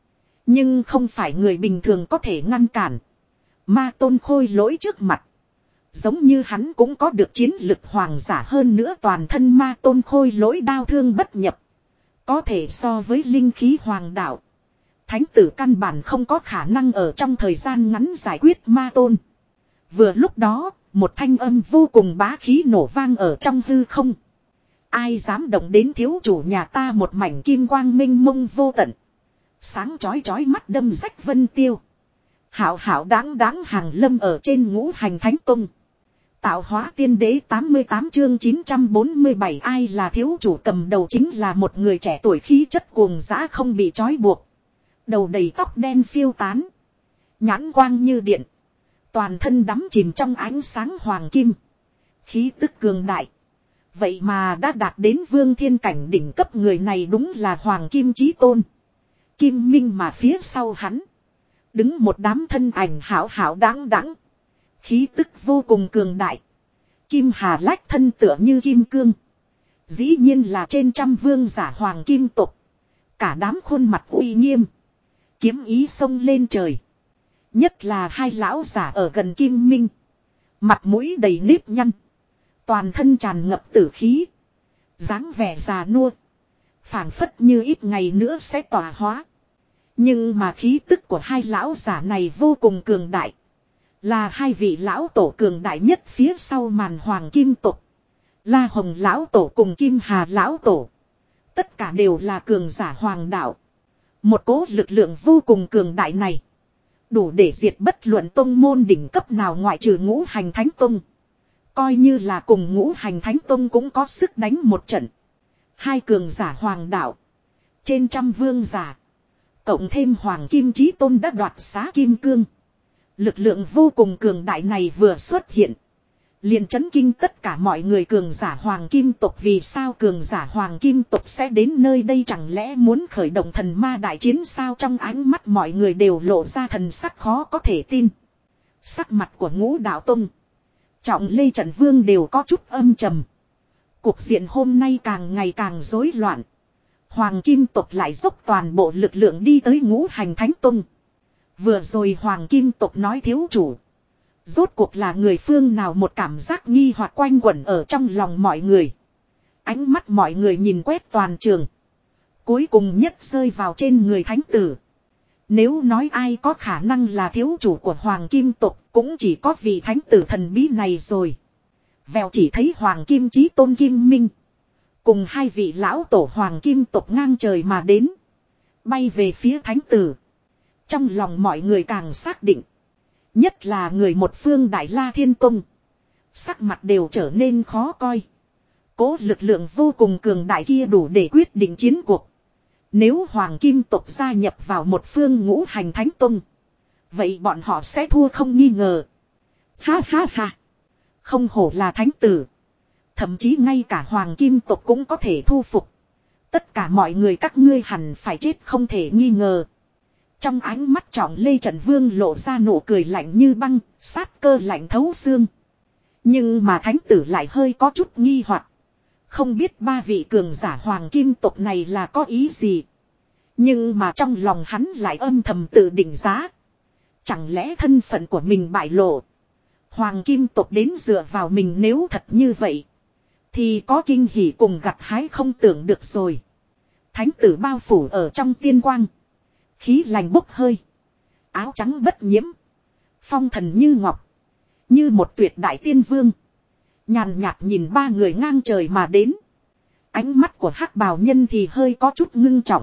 Nhưng không phải người bình thường có thể ngăn cản. Ma tôn khôi lỗi trước mặt. Giống như hắn cũng có được chiến lực hoàng giả, hơn nữa toàn thân ma tôn khôi lỗi đao thương bất nhập. Có thể so với linh khí hoàng đạo. Thánh tử căn bản không có khả năng ở trong thời gian ngắn giải quyết ma tôn. Vừa lúc đó, một thanh âm vô cùng bá khí nổ vang ở trong hư không. Ai dám động đến thiếu chủ nhà ta, một mảnh kim quang minh mông vô tận. Sáng chói chói mắt đâm rách vân tiêu. Hảo hảo đáng đáng hàng lâm ở trên ngũ hành thánh tông. Tạo hóa tiên đế 88 chương 947, ai là thiếu chủ, cầm đầu chính là một người trẻ tuổi khí chất cuồng dã không bị trói buộc. Đầu đầy tóc đen phiêu tán. Nhãn quang như điện. Toàn thân đắm chìm trong ánh sáng hoàng kim. Khí tức cường đại. Vậy mà đã đạt đến vương thiên cảnh đỉnh cấp, người này đúng là Hoàng Kim Chí Tôn. Kim Minh mà phía sau hắn. Đứng một đám thân ảnh hảo hảo đáng đáng. Khí tức vô cùng cường đại. Kim Hà lách thân tựa như kim cương. Dĩ nhiên là trên trăm vương giả Hoàng Kim tộc. Cả đám khuôn mặt uy nghiêm. Kiếm ý xông lên trời. Nhất là hai lão giả ở gần Kim Minh. Mặt mũi đầy nếp nhăn. Toàn thân tràn ngập tử khí. Dáng vẻ già nua. Phảng phất như ít ngày nữa sẽ tỏa hóa. Nhưng mà khí tức của hai lão giả này vô cùng cường đại. Là hai vị lão tổ cường đại nhất phía sau màn Hoàng Kim tộc. La Hồng lão tổ cùng Kim Hà lão tổ. Tất cả đều là cường giả hoàng đạo. Một cỗ lực lượng vô cùng cường đại này. Đủ để diệt bất luận tông môn đỉnh cấp nào ngoại trừ ngũ hành thánh tông. Coi như là cùng ngũ hành thánh tông cũng có sức đánh một trận. Hai cường giả hoàng đạo. Trên trăm vương giả. Cộng thêm Hoàng Kim Chí Tôn đã đoạt xá kim cương. Lực lượng vô cùng cường đại này vừa xuất hiện. Liền chấn kinh tất cả mọi người. Cường giả Hoàng Kim tộc, vì sao cường giả Hoàng Kim tộc sẽ đến nơi đây, chẳng lẽ muốn khởi động thần ma đại chiến sao? Trong ánh mắt mọi người đều lộ ra thần sắc khó có thể tin. Sắc mặt của Ngũ Đạo Tông, Trọng Lê Trận Vương đều có chút âm trầm. Cuộc diện hôm nay càng ngày càng rối loạn. Hoàng Kim tộc lại dốc toàn bộ lực lượng đi tới ngũ hành thánh tông. Vừa rồi Hoàng Kim tộc nói thiếu chủ. Rốt cuộc là người phương nào, một cảm giác nghi hoặc quanh quẩn ở trong lòng mọi người. Ánh mắt mọi người nhìn quét toàn trường. Cuối cùng nhất rơi vào trên người thánh tử. Nếu nói ai có khả năng là thiếu chủ của Hoàng Kim tộc, cũng chỉ có vị thánh tử thần bí này rồi. Vèo, chỉ thấy Hoàng Kim Chí Tôn Kim Minh cùng hai vị lão tổ Hoàng Kim tộc ngang trời mà đến. Bay về phía thánh tử. Trong lòng mọi người càng xác định. Nhất là người một phương Đại La Thiên Tông. Sắc mặt đều trở nên khó coi. Cố lực lượng vô cùng cường đại kia đủ để quyết định chiến cuộc. Nếu Hoàng Kim tộc gia nhập vào một phương ngũ hành thánh tông, vậy bọn họ sẽ thua không nghi ngờ. Ha ha ha. Không hổ là thánh tử. Thậm chí ngay cả Hoàng Kim tộc cũng có thể thu phục. Tất cả mọi người các ngươi hẳn phải chết không thể nghi ngờ. Trong ánh mắt Trọng Lê Trận Vương lộ ra nụ cười lạnh như băng, sát cơ lạnh thấu xương. Nhưng mà thánh tử lại hơi có chút nghi hoặc. Không biết ba vị cường giả Hoàng Kim tộc này là có ý gì. Nhưng mà trong lòng hắn lại âm thầm tự định giá. Chẳng lẽ thân phận của mình bại lộ. Hoàng Kim tộc đến dựa vào mình, nếu thật như vậy thì có kinh hỉ cùng gặt hái không tưởng được rồi. Thánh tử bao phủ ở trong tiên quang. Khí lành bốc hơi. Áo trắng bất nhiễm. Phong thần như ngọc. Như một tuyệt đại tiên vương. Nhàn nhạt nhìn ba người ngang trời mà đến. Ánh mắt của hắc bào nhân thì hơi có chút ngưng trọng.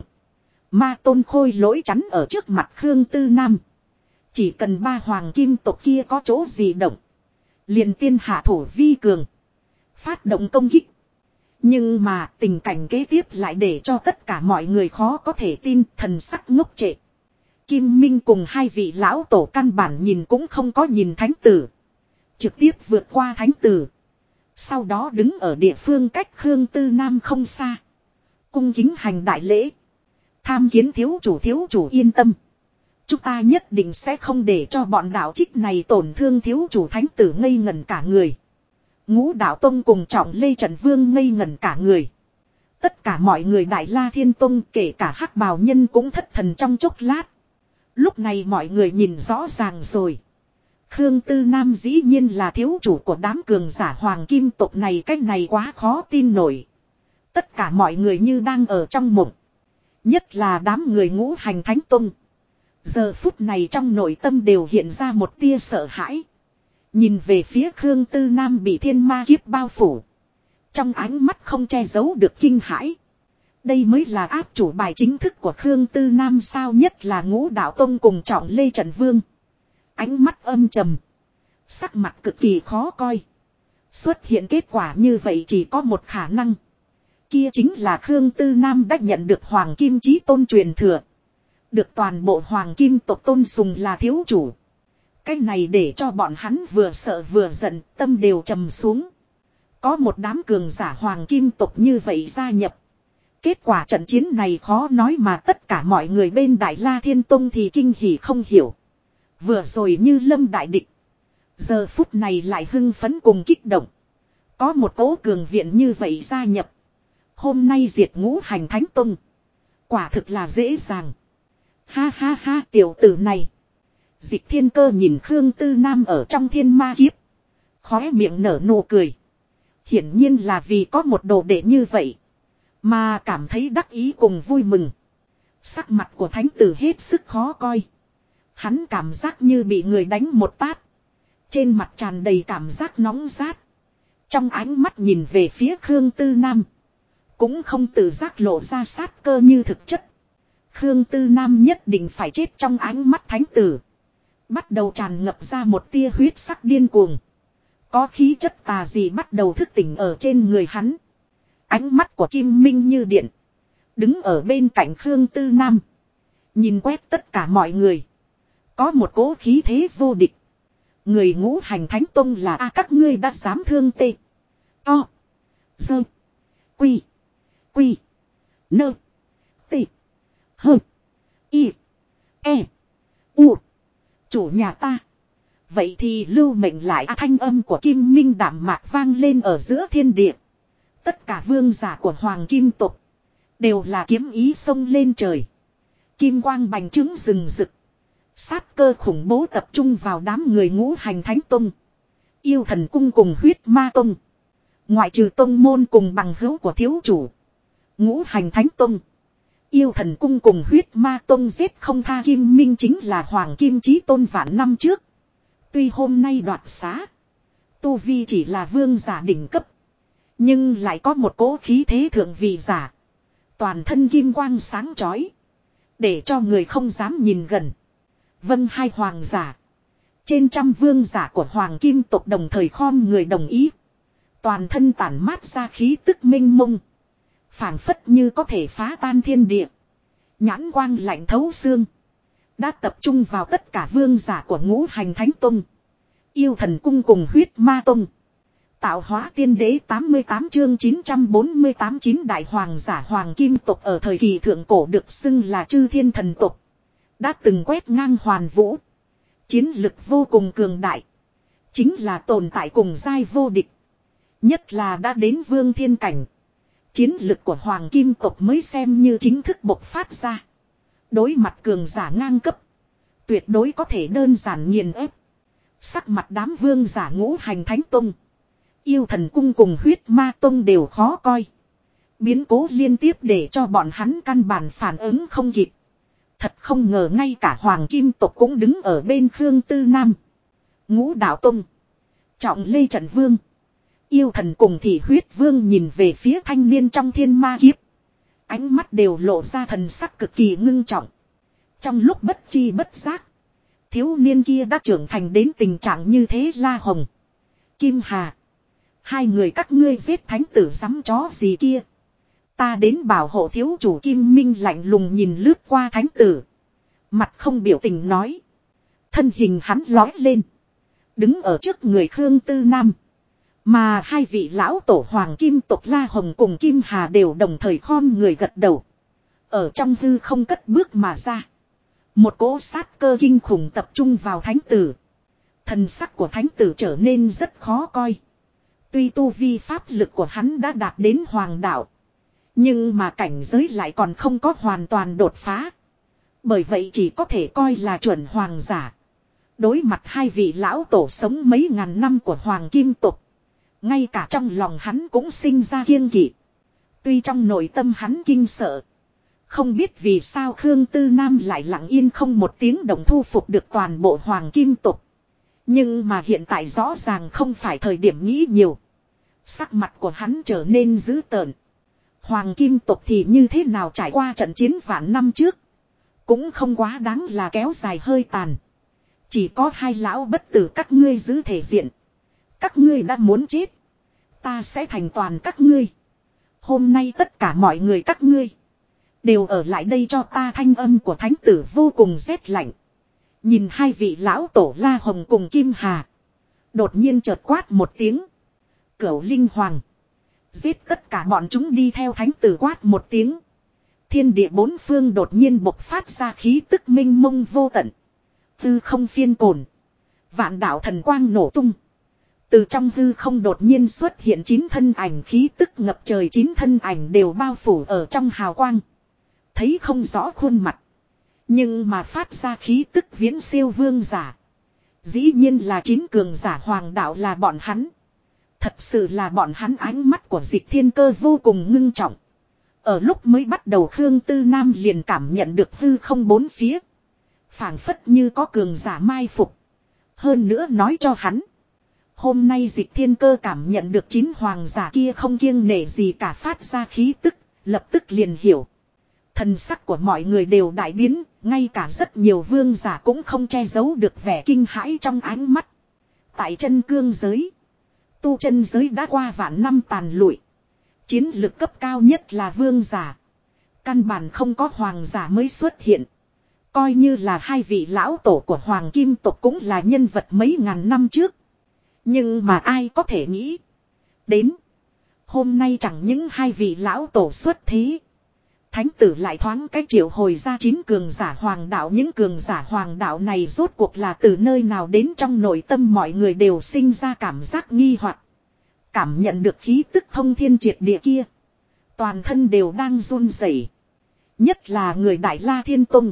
Ma tôn khôi lỗi chắn ở trước mặt Khương Tư Nam. Chỉ cần ba Hoàng Kim tộc kia có chỗ gì động, liền tiên hạ thủ vi cường. Phát động công kích. Nhưng mà tình cảnh kế tiếp lại để cho tất cả mọi người khó có thể tin, thần sắc ngốc trệ. Kim Minh cùng hai vị lão tổ căn bản nhìn cũng không có nhìn thánh tử. Trực tiếp vượt qua thánh tử. Sau đó đứng ở địa phương cách Khương Tư Nam không xa. Cung kính hành đại lễ. Tham kiến thiếu chủ yên tâm. Chúng ta nhất định sẽ không để cho bọn đạo trích này tổn thương thiếu chủ. Thánh tử ngây ngẩn cả người. Ngũ đạo tông cùng Trọng Lê Trận Vương ngây ngẩn cả người. Tất cả mọi người Đại La Thiên Tông kể cả hắc bào nhân cũng thất thần trong chốc lát. Lúc này mọi người nhìn rõ ràng rồi. Khương Tư Nam dĩ nhiên là thiếu chủ của đám cường giả hoàng kim tộc này. Cách này quá khó tin nổi. Tất cả mọi người như đang ở trong mộng. Nhất là đám người ngũ hành thánh tông. Giờ phút này trong nội tâm đều hiện ra một tia sợ hãi. Nhìn về phía Khương Tư Nam bị thiên ma kiếp bao phủ. Trong ánh mắt không che giấu được kinh hãi. Đây mới là áp chủ bài chính thức của Khương Tư Nam sao, nhất là Ngũ Đạo Tông cùng Trọng Lê Trận Vương. Ánh mắt âm trầm. Sắc mặt cực kỳ khó coi. Xuất hiện kết quả như vậy chỉ có một khả năng. Kia chính là Khương Tư Nam đã nhận được Hoàng Kim Chí Tôn truyền thừa. Được toàn bộ Hoàng Kim tộc tôn sùng là thiếu chủ. Cái này để cho bọn hắn vừa sợ vừa giận, tâm đều trầm xuống. Có một đám cường giả Hoàng Kim tộc như vậy gia nhập. Kết quả trận chiến này khó nói mà tất cả mọi người bên Đại La Thiên Tông thì kinh hỉ không hiểu. Vừa rồi như lâm đại địch. Giờ phút này lại hưng phấn cùng kích động. Có một cỗ cường viện như vậy gia nhập. Hôm nay diệt ngũ hành thánh tông. Quả thực là dễ dàng. Ha ha ha, tiểu tử này. Dịch Thiên Cơ nhìn Khương Tư Nam ở trong thiên ma kiếp. Khóe miệng nở nụ cười. Hiển nhiên là vì có một đồ đệ như vậy. Mà cảm thấy đắc ý cùng vui mừng. Sắc mặt của thánh tử hết sức khó coi. Hắn cảm giác như bị người đánh một tát. Trên mặt tràn đầy cảm giác nóng rát. Trong ánh mắt nhìn về phía Khương Tư Nam. Cũng không tự giác lộ ra sát cơ như thực chất. Khương Tư Nam nhất định phải chết trong ánh mắt thánh tử. Bắt đầu tràn ngập ra một tia huyết sắc điên cuồng. Có khí chất tà gì bắt đầu thức tỉnh ở trên người hắn. Ánh mắt của Kim Minh như điện. Đứng ở bên cạnh Khương Tư Nam. Nhìn quét tất cả mọi người. Có một cỗ khí thế vô địch. Người ngũ hành thánh tông là các ngươi đã dám thương tê. To. Dơ. Quy. Quy. Nơ. Tê. Hơ. Y. E. U. Chủ nhà ta. Vậy thì lưu mệnh lại. Thanh âm của Kim Minh đạm mạc vang lên ở giữa thiên địa. Tất cả vương giả của Hoàng Kim tộc đều là kiếm ý xông lên trời. Kim quang bành trướng rừng rực. Sát cơ khủng bố tập trung vào đám người ngũ hành thánh tông. Yêu thần cung cùng huyết ma tông. Ngoại trừ tông môn cùng bằng hữu của thiếu chủ. Ngũ hành thánh tông. Yêu thần cung cùng huyết ma tông giết không tha. Kim Minh chính là Hoàng Kim Chí Tôn vạn năm trước. Tuy hôm nay đoạt xá. Tu Vi chỉ là vương giả đỉnh cấp. Nhưng lại có một cỗ khí thế thượng vị giả. Toàn thân kim quang sáng chói. Để cho người không dám nhìn gần. Vân hai hoàng giả. Trên trăm vương giả của Hoàng Kim tộc đồng thời khom người đồng ý. Toàn thân tản mát ra khí tức minh mông. Phảng phất như có thể phá tan thiên địa. Nhãn quang lạnh thấu xương. Đã tập trung vào tất cả vương giả của ngũ hành thánh tông. Yêu thần cung cùng huyết ma tông. Tạo hóa tiên đế 88 chương 948 chín đại hoàng giả Hoàng Kim tộc ở thời kỳ thượng cổ được xưng là chư thiên thần tộc. Đã từng quét ngang hoàn vũ. Chiến lực vô cùng cường đại. Chính là tồn tại cùng giai vô địch. Nhất là đã đến vương thiên cảnh. Chiến lực của Hoàng Kim tộc mới xem như chính thức bộc phát ra. Đối mặt cường giả ngang cấp. Tuyệt đối có thể đơn giản nghiền ép. Sắc mặt đám vương giả ngũ hành thánh tông. Yêu thần cung cùng huyết ma tông đều khó coi. Biến cố liên tiếp để cho bọn hắn căn bản phản ứng không kịp. Thật không ngờ ngay cả Hoàng Kim tộc cũng đứng ở bên Khương Tư Nam. Ngũ Đạo Tông. Trọng Lê Trận Vương. Yêu thần cùng thị huyết vương nhìn về phía thanh niên trong thiên ma kiếp. Ánh mắt đều lộ ra thần sắc cực kỳ ngưng trọng. Trong lúc bất chi bất giác. Thiếu niên kia đã trưởng thành đến tình trạng như thế. La Hồng. Kim Hà. Hai người các ngươi giết thánh tử dám chó gì kia. Ta đến bảo hộ thiếu chủ. Kim Minh lạnh lùng nhìn lướt qua thánh tử. Mặt không biểu tình nói. Thân hình hắn lói lên. Đứng ở trước người Khương Tư Nam. Mà hai vị lão tổ hoàng kim tộc La Hồng cùng Kim Hà đều đồng thời khom người gật đầu. Ở trong hư không cất bước mà ra. Một cỗ sát cơ kinh khủng tập trung vào thánh tử. Thần sắc của thánh tử trở nên rất khó coi. Tuy tu vi pháp lực của hắn đã đạt đến hoàng đạo. Nhưng mà cảnh giới lại còn không có hoàn toàn đột phá. Bởi vậy chỉ có thể coi là chuẩn hoàng giả. Đối mặt hai vị lão tổ sống mấy ngàn năm của hoàng kim tộc. Ngay cả trong lòng hắn cũng sinh ra kiêng kỵ. Tuy trong nội tâm hắn kinh sợ. Không biết vì sao Khương Tư Nam lại lặng yên không một tiếng động thu phục được toàn bộ hoàng kim tộc. Nhưng mà hiện tại rõ ràng không phải thời điểm nghĩ nhiều. Sắc mặt của hắn trở nên dữ tợn. Hoàng kim tộc thì như thế nào trải qua trận chiến vạn năm trước. Cũng không quá đáng là kéo dài hơi tàn. Chỉ có hai lão bất tử các ngươi giữ thể diện. Các ngươi đã muốn chết. Ta sẽ thành toàn các ngươi. Hôm nay tất cả mọi người các ngươi. Đều ở lại đây cho ta. Thanh âm của thánh tử vô cùng rét lạnh. Nhìn hai vị lão tổ La Hồng cùng Kim Hà. Đột nhiên chợt quát một tiếng. Cửu Linh Hoàng. Giết tất cả bọn chúng đi theo thánh tử quát một tiếng. Thiên địa bốn phương đột nhiên bộc phát ra khí tức minh mông vô tận. Hư không phiên cồn. Vạn đạo thần quang nổ tung. Từ trong hư không đột nhiên xuất hiện 9 thân ảnh khí tức ngập trời, 9 thân ảnh đều bao phủ ở trong hào quang. Thấy không rõ khuôn mặt. Nhưng mà phát ra khí tức viễn siêu vương giả. Dĩ nhiên là 9 cường giả hoàng đạo là bọn hắn. Thật sự là bọn hắn. Ánh mắt của Dịch Thiên Cơ vô cùng ngưng trọng. Ở lúc mới bắt đầu Khương Tư Nam liền cảm nhận được hư không bốn phía. Phảng phất như có cường giả mai phục. Hơn nữa nói cho hắn. Hôm nay Dịch Thiên Cơ cảm nhận được 9 hoàng giả kia không kiêng nể gì cả phát ra khí tức. Lập tức liền hiểu. Thần sắc của mọi người đều đại biến. Ngay cả rất nhiều vương giả cũng không che giấu được vẻ kinh hãi trong ánh mắt. Tại chân cương giới. Tu chân giới đã qua vạn năm tàn lụi. Chiến lực cấp cao nhất là vương giả. Căn bản không có hoàng giả mới xuất hiện. Coi như là hai vị lão tổ của hoàng kim tộc cũng là nhân vật mấy ngàn năm trước. Nhưng mà ai có thể nghĩ. Đến. Hôm nay chẳng những hai vị lão tổ xuất thế. Thánh tử lại thoáng cách triệu hồi ra 9 cường giả hoàng đạo. Những cường giả hoàng đạo này rốt cuộc là từ nơi nào đến, trong nội tâm mọi người đều sinh ra cảm giác nghi hoặc. Cảm nhận được khí tức thông thiên triệt địa kia. Toàn thân đều đang run rẩy. Nhất là người Đại La Thiên Tông.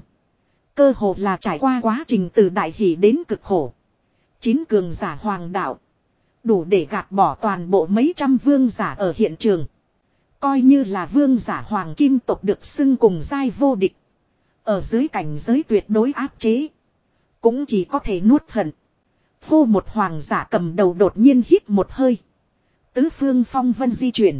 Cơ hồ là trải qua quá trình từ đại hỷ đến cực khổ. 9 cường giả hoàng đạo. Đủ để gạt bỏ toàn bộ mấy trăm vương giả ở hiện trường. Coi như là vương giả hoàng kim tộc được xưng cùng giai vô địch. Ở dưới cảnh giới tuyệt đối áp chế. Cũng chỉ có thể nuốt hận. Vô một hoàng giả cầm đầu đột nhiên hít một hơi. Tứ phương phong vân di chuyển.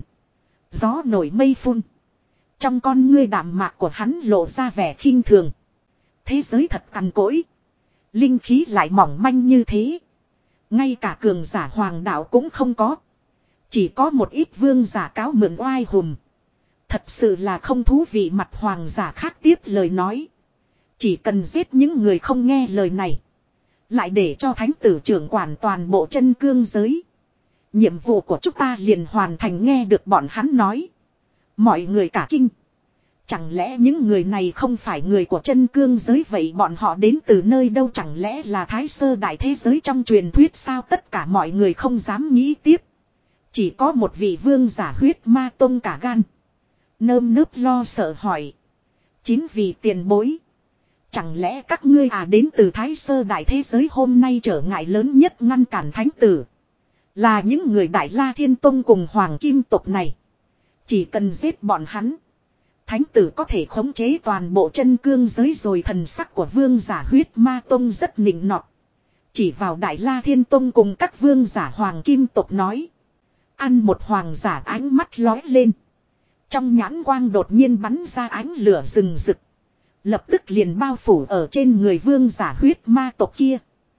Gió nổi mây phun. Trong con ngươi đạm mạc của hắn lộ ra vẻ khinh thường. Thế giới thật cằn cỗi. Linh khí lại mỏng manh như thế. Ngay cả cường giả hoàng đạo cũng không có. Chỉ có một ít vương giả cáo mượn oai hùm. Thật sự là không thú vị. Mặt hoàng giả khác tiếp lời nói. Chỉ cần giết những người không nghe lời này. Lại để cho thánh tử trưởng quản toàn bộ chân cương giới. Nhiệm vụ của chúng ta liền hoàn thành. Nghe được bọn hắn nói. Mọi người cả kinh. Chẳng lẽ những người này không phải người của chân cương giới, vậy bọn họ đến từ nơi đâu? Chẳng lẽ là Thái Sơ đại thế giới trong truyền thuyết sao? Tất cả mọi người không dám nghĩ tiếp. Chỉ có một vị vương giả huyết ma tông cả gan. Nơm nớp lo sợ hỏi. 9 vị tiền bối. Chẳng lẽ các ngươi đến từ Thái Sơ đại thế giới? Hôm nay trở ngại lớn nhất ngăn cản thánh tử. Là những người Đại La Thiên Tông cùng Hoàng Kim tộc này. Chỉ cần giết bọn hắn. Thánh tử có thể khống chế toàn bộ chân cương giới rồi. Thần sắc của vương giả huyết ma tông rất nịnh nọt. Chỉ vào Đại La Thiên Tông cùng các vương giả Hoàng Kim tộc nói. Ăn một hoàng giả ánh mắt lói lên. Trong nhãn quang đột nhiên bắn ra ánh lửa rừng rực. Lập tức liền bao phủ ở trên người vương giả huyết ma tộc kia.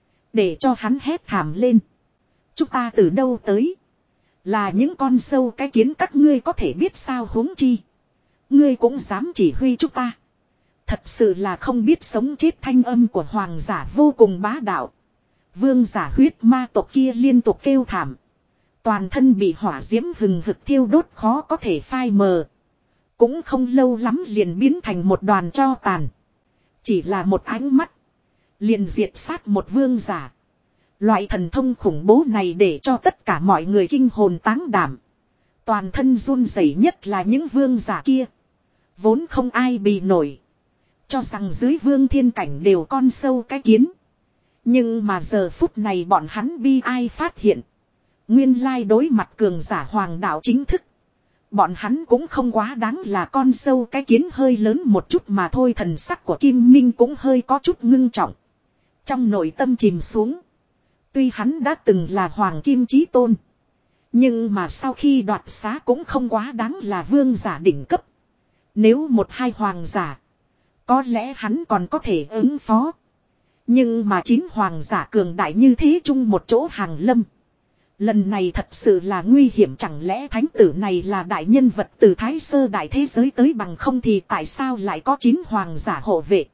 Để cho hắn hét thảm lên. Chúng ta từ đâu tới? Là những con sâu cái kiến các ngươi có thể biết sao, huống chi. Ngươi cũng dám chỉ huy chúng ta. Thật sự là không biết sống chết. Thanh âm của hoàng giả vô cùng bá đạo. Vương giả huyết ma tộc kia liên tục kêu thảm. Toàn thân bị hỏa diễm hừng hực thiêu đốt khó có thể phai mờ. Cũng không lâu lắm liền biến thành một đoàn tro tàn. Chỉ là một ánh mắt. Liền diệt sát một vương giả. Loại thần thông khủng bố này để cho tất cả mọi người kinh hồn táng đảm. Toàn thân run rẩy nhất là những vương giả kia. Vốn không ai bì nổi. Cho rằng dưới vương thiên cảnh đều con sâu cái kiến. Nhưng mà giờ phút này bọn hắn bi ai phát hiện. Nguyên lai đối mặt cường giả hoàng đạo chính thức. Bọn hắn cũng không quá đáng là con sâu cái kiến hơi lớn một chút mà thôi. Thần sắc của Kim Minh cũng hơi có chút ngưng trọng. Trong nội tâm chìm xuống. Tuy hắn đã từng là hoàng kim chí tôn. Nhưng mà sau khi đoạt xá cũng không quá đáng là vương giả đỉnh cấp. Nếu một hai hoàng giả. Có lẽ hắn còn có thể ứng phó. Nhưng mà 9 hoàng giả cường đại như thế chung một chỗ hàng lâm. Lần này thật sự là nguy hiểm, chẳng lẽ thánh tử này là đại nhân vật từ Thái Sơ đại thế giới tới, bằng không thì tại sao lại có 9 hoàng giả hộ vệ.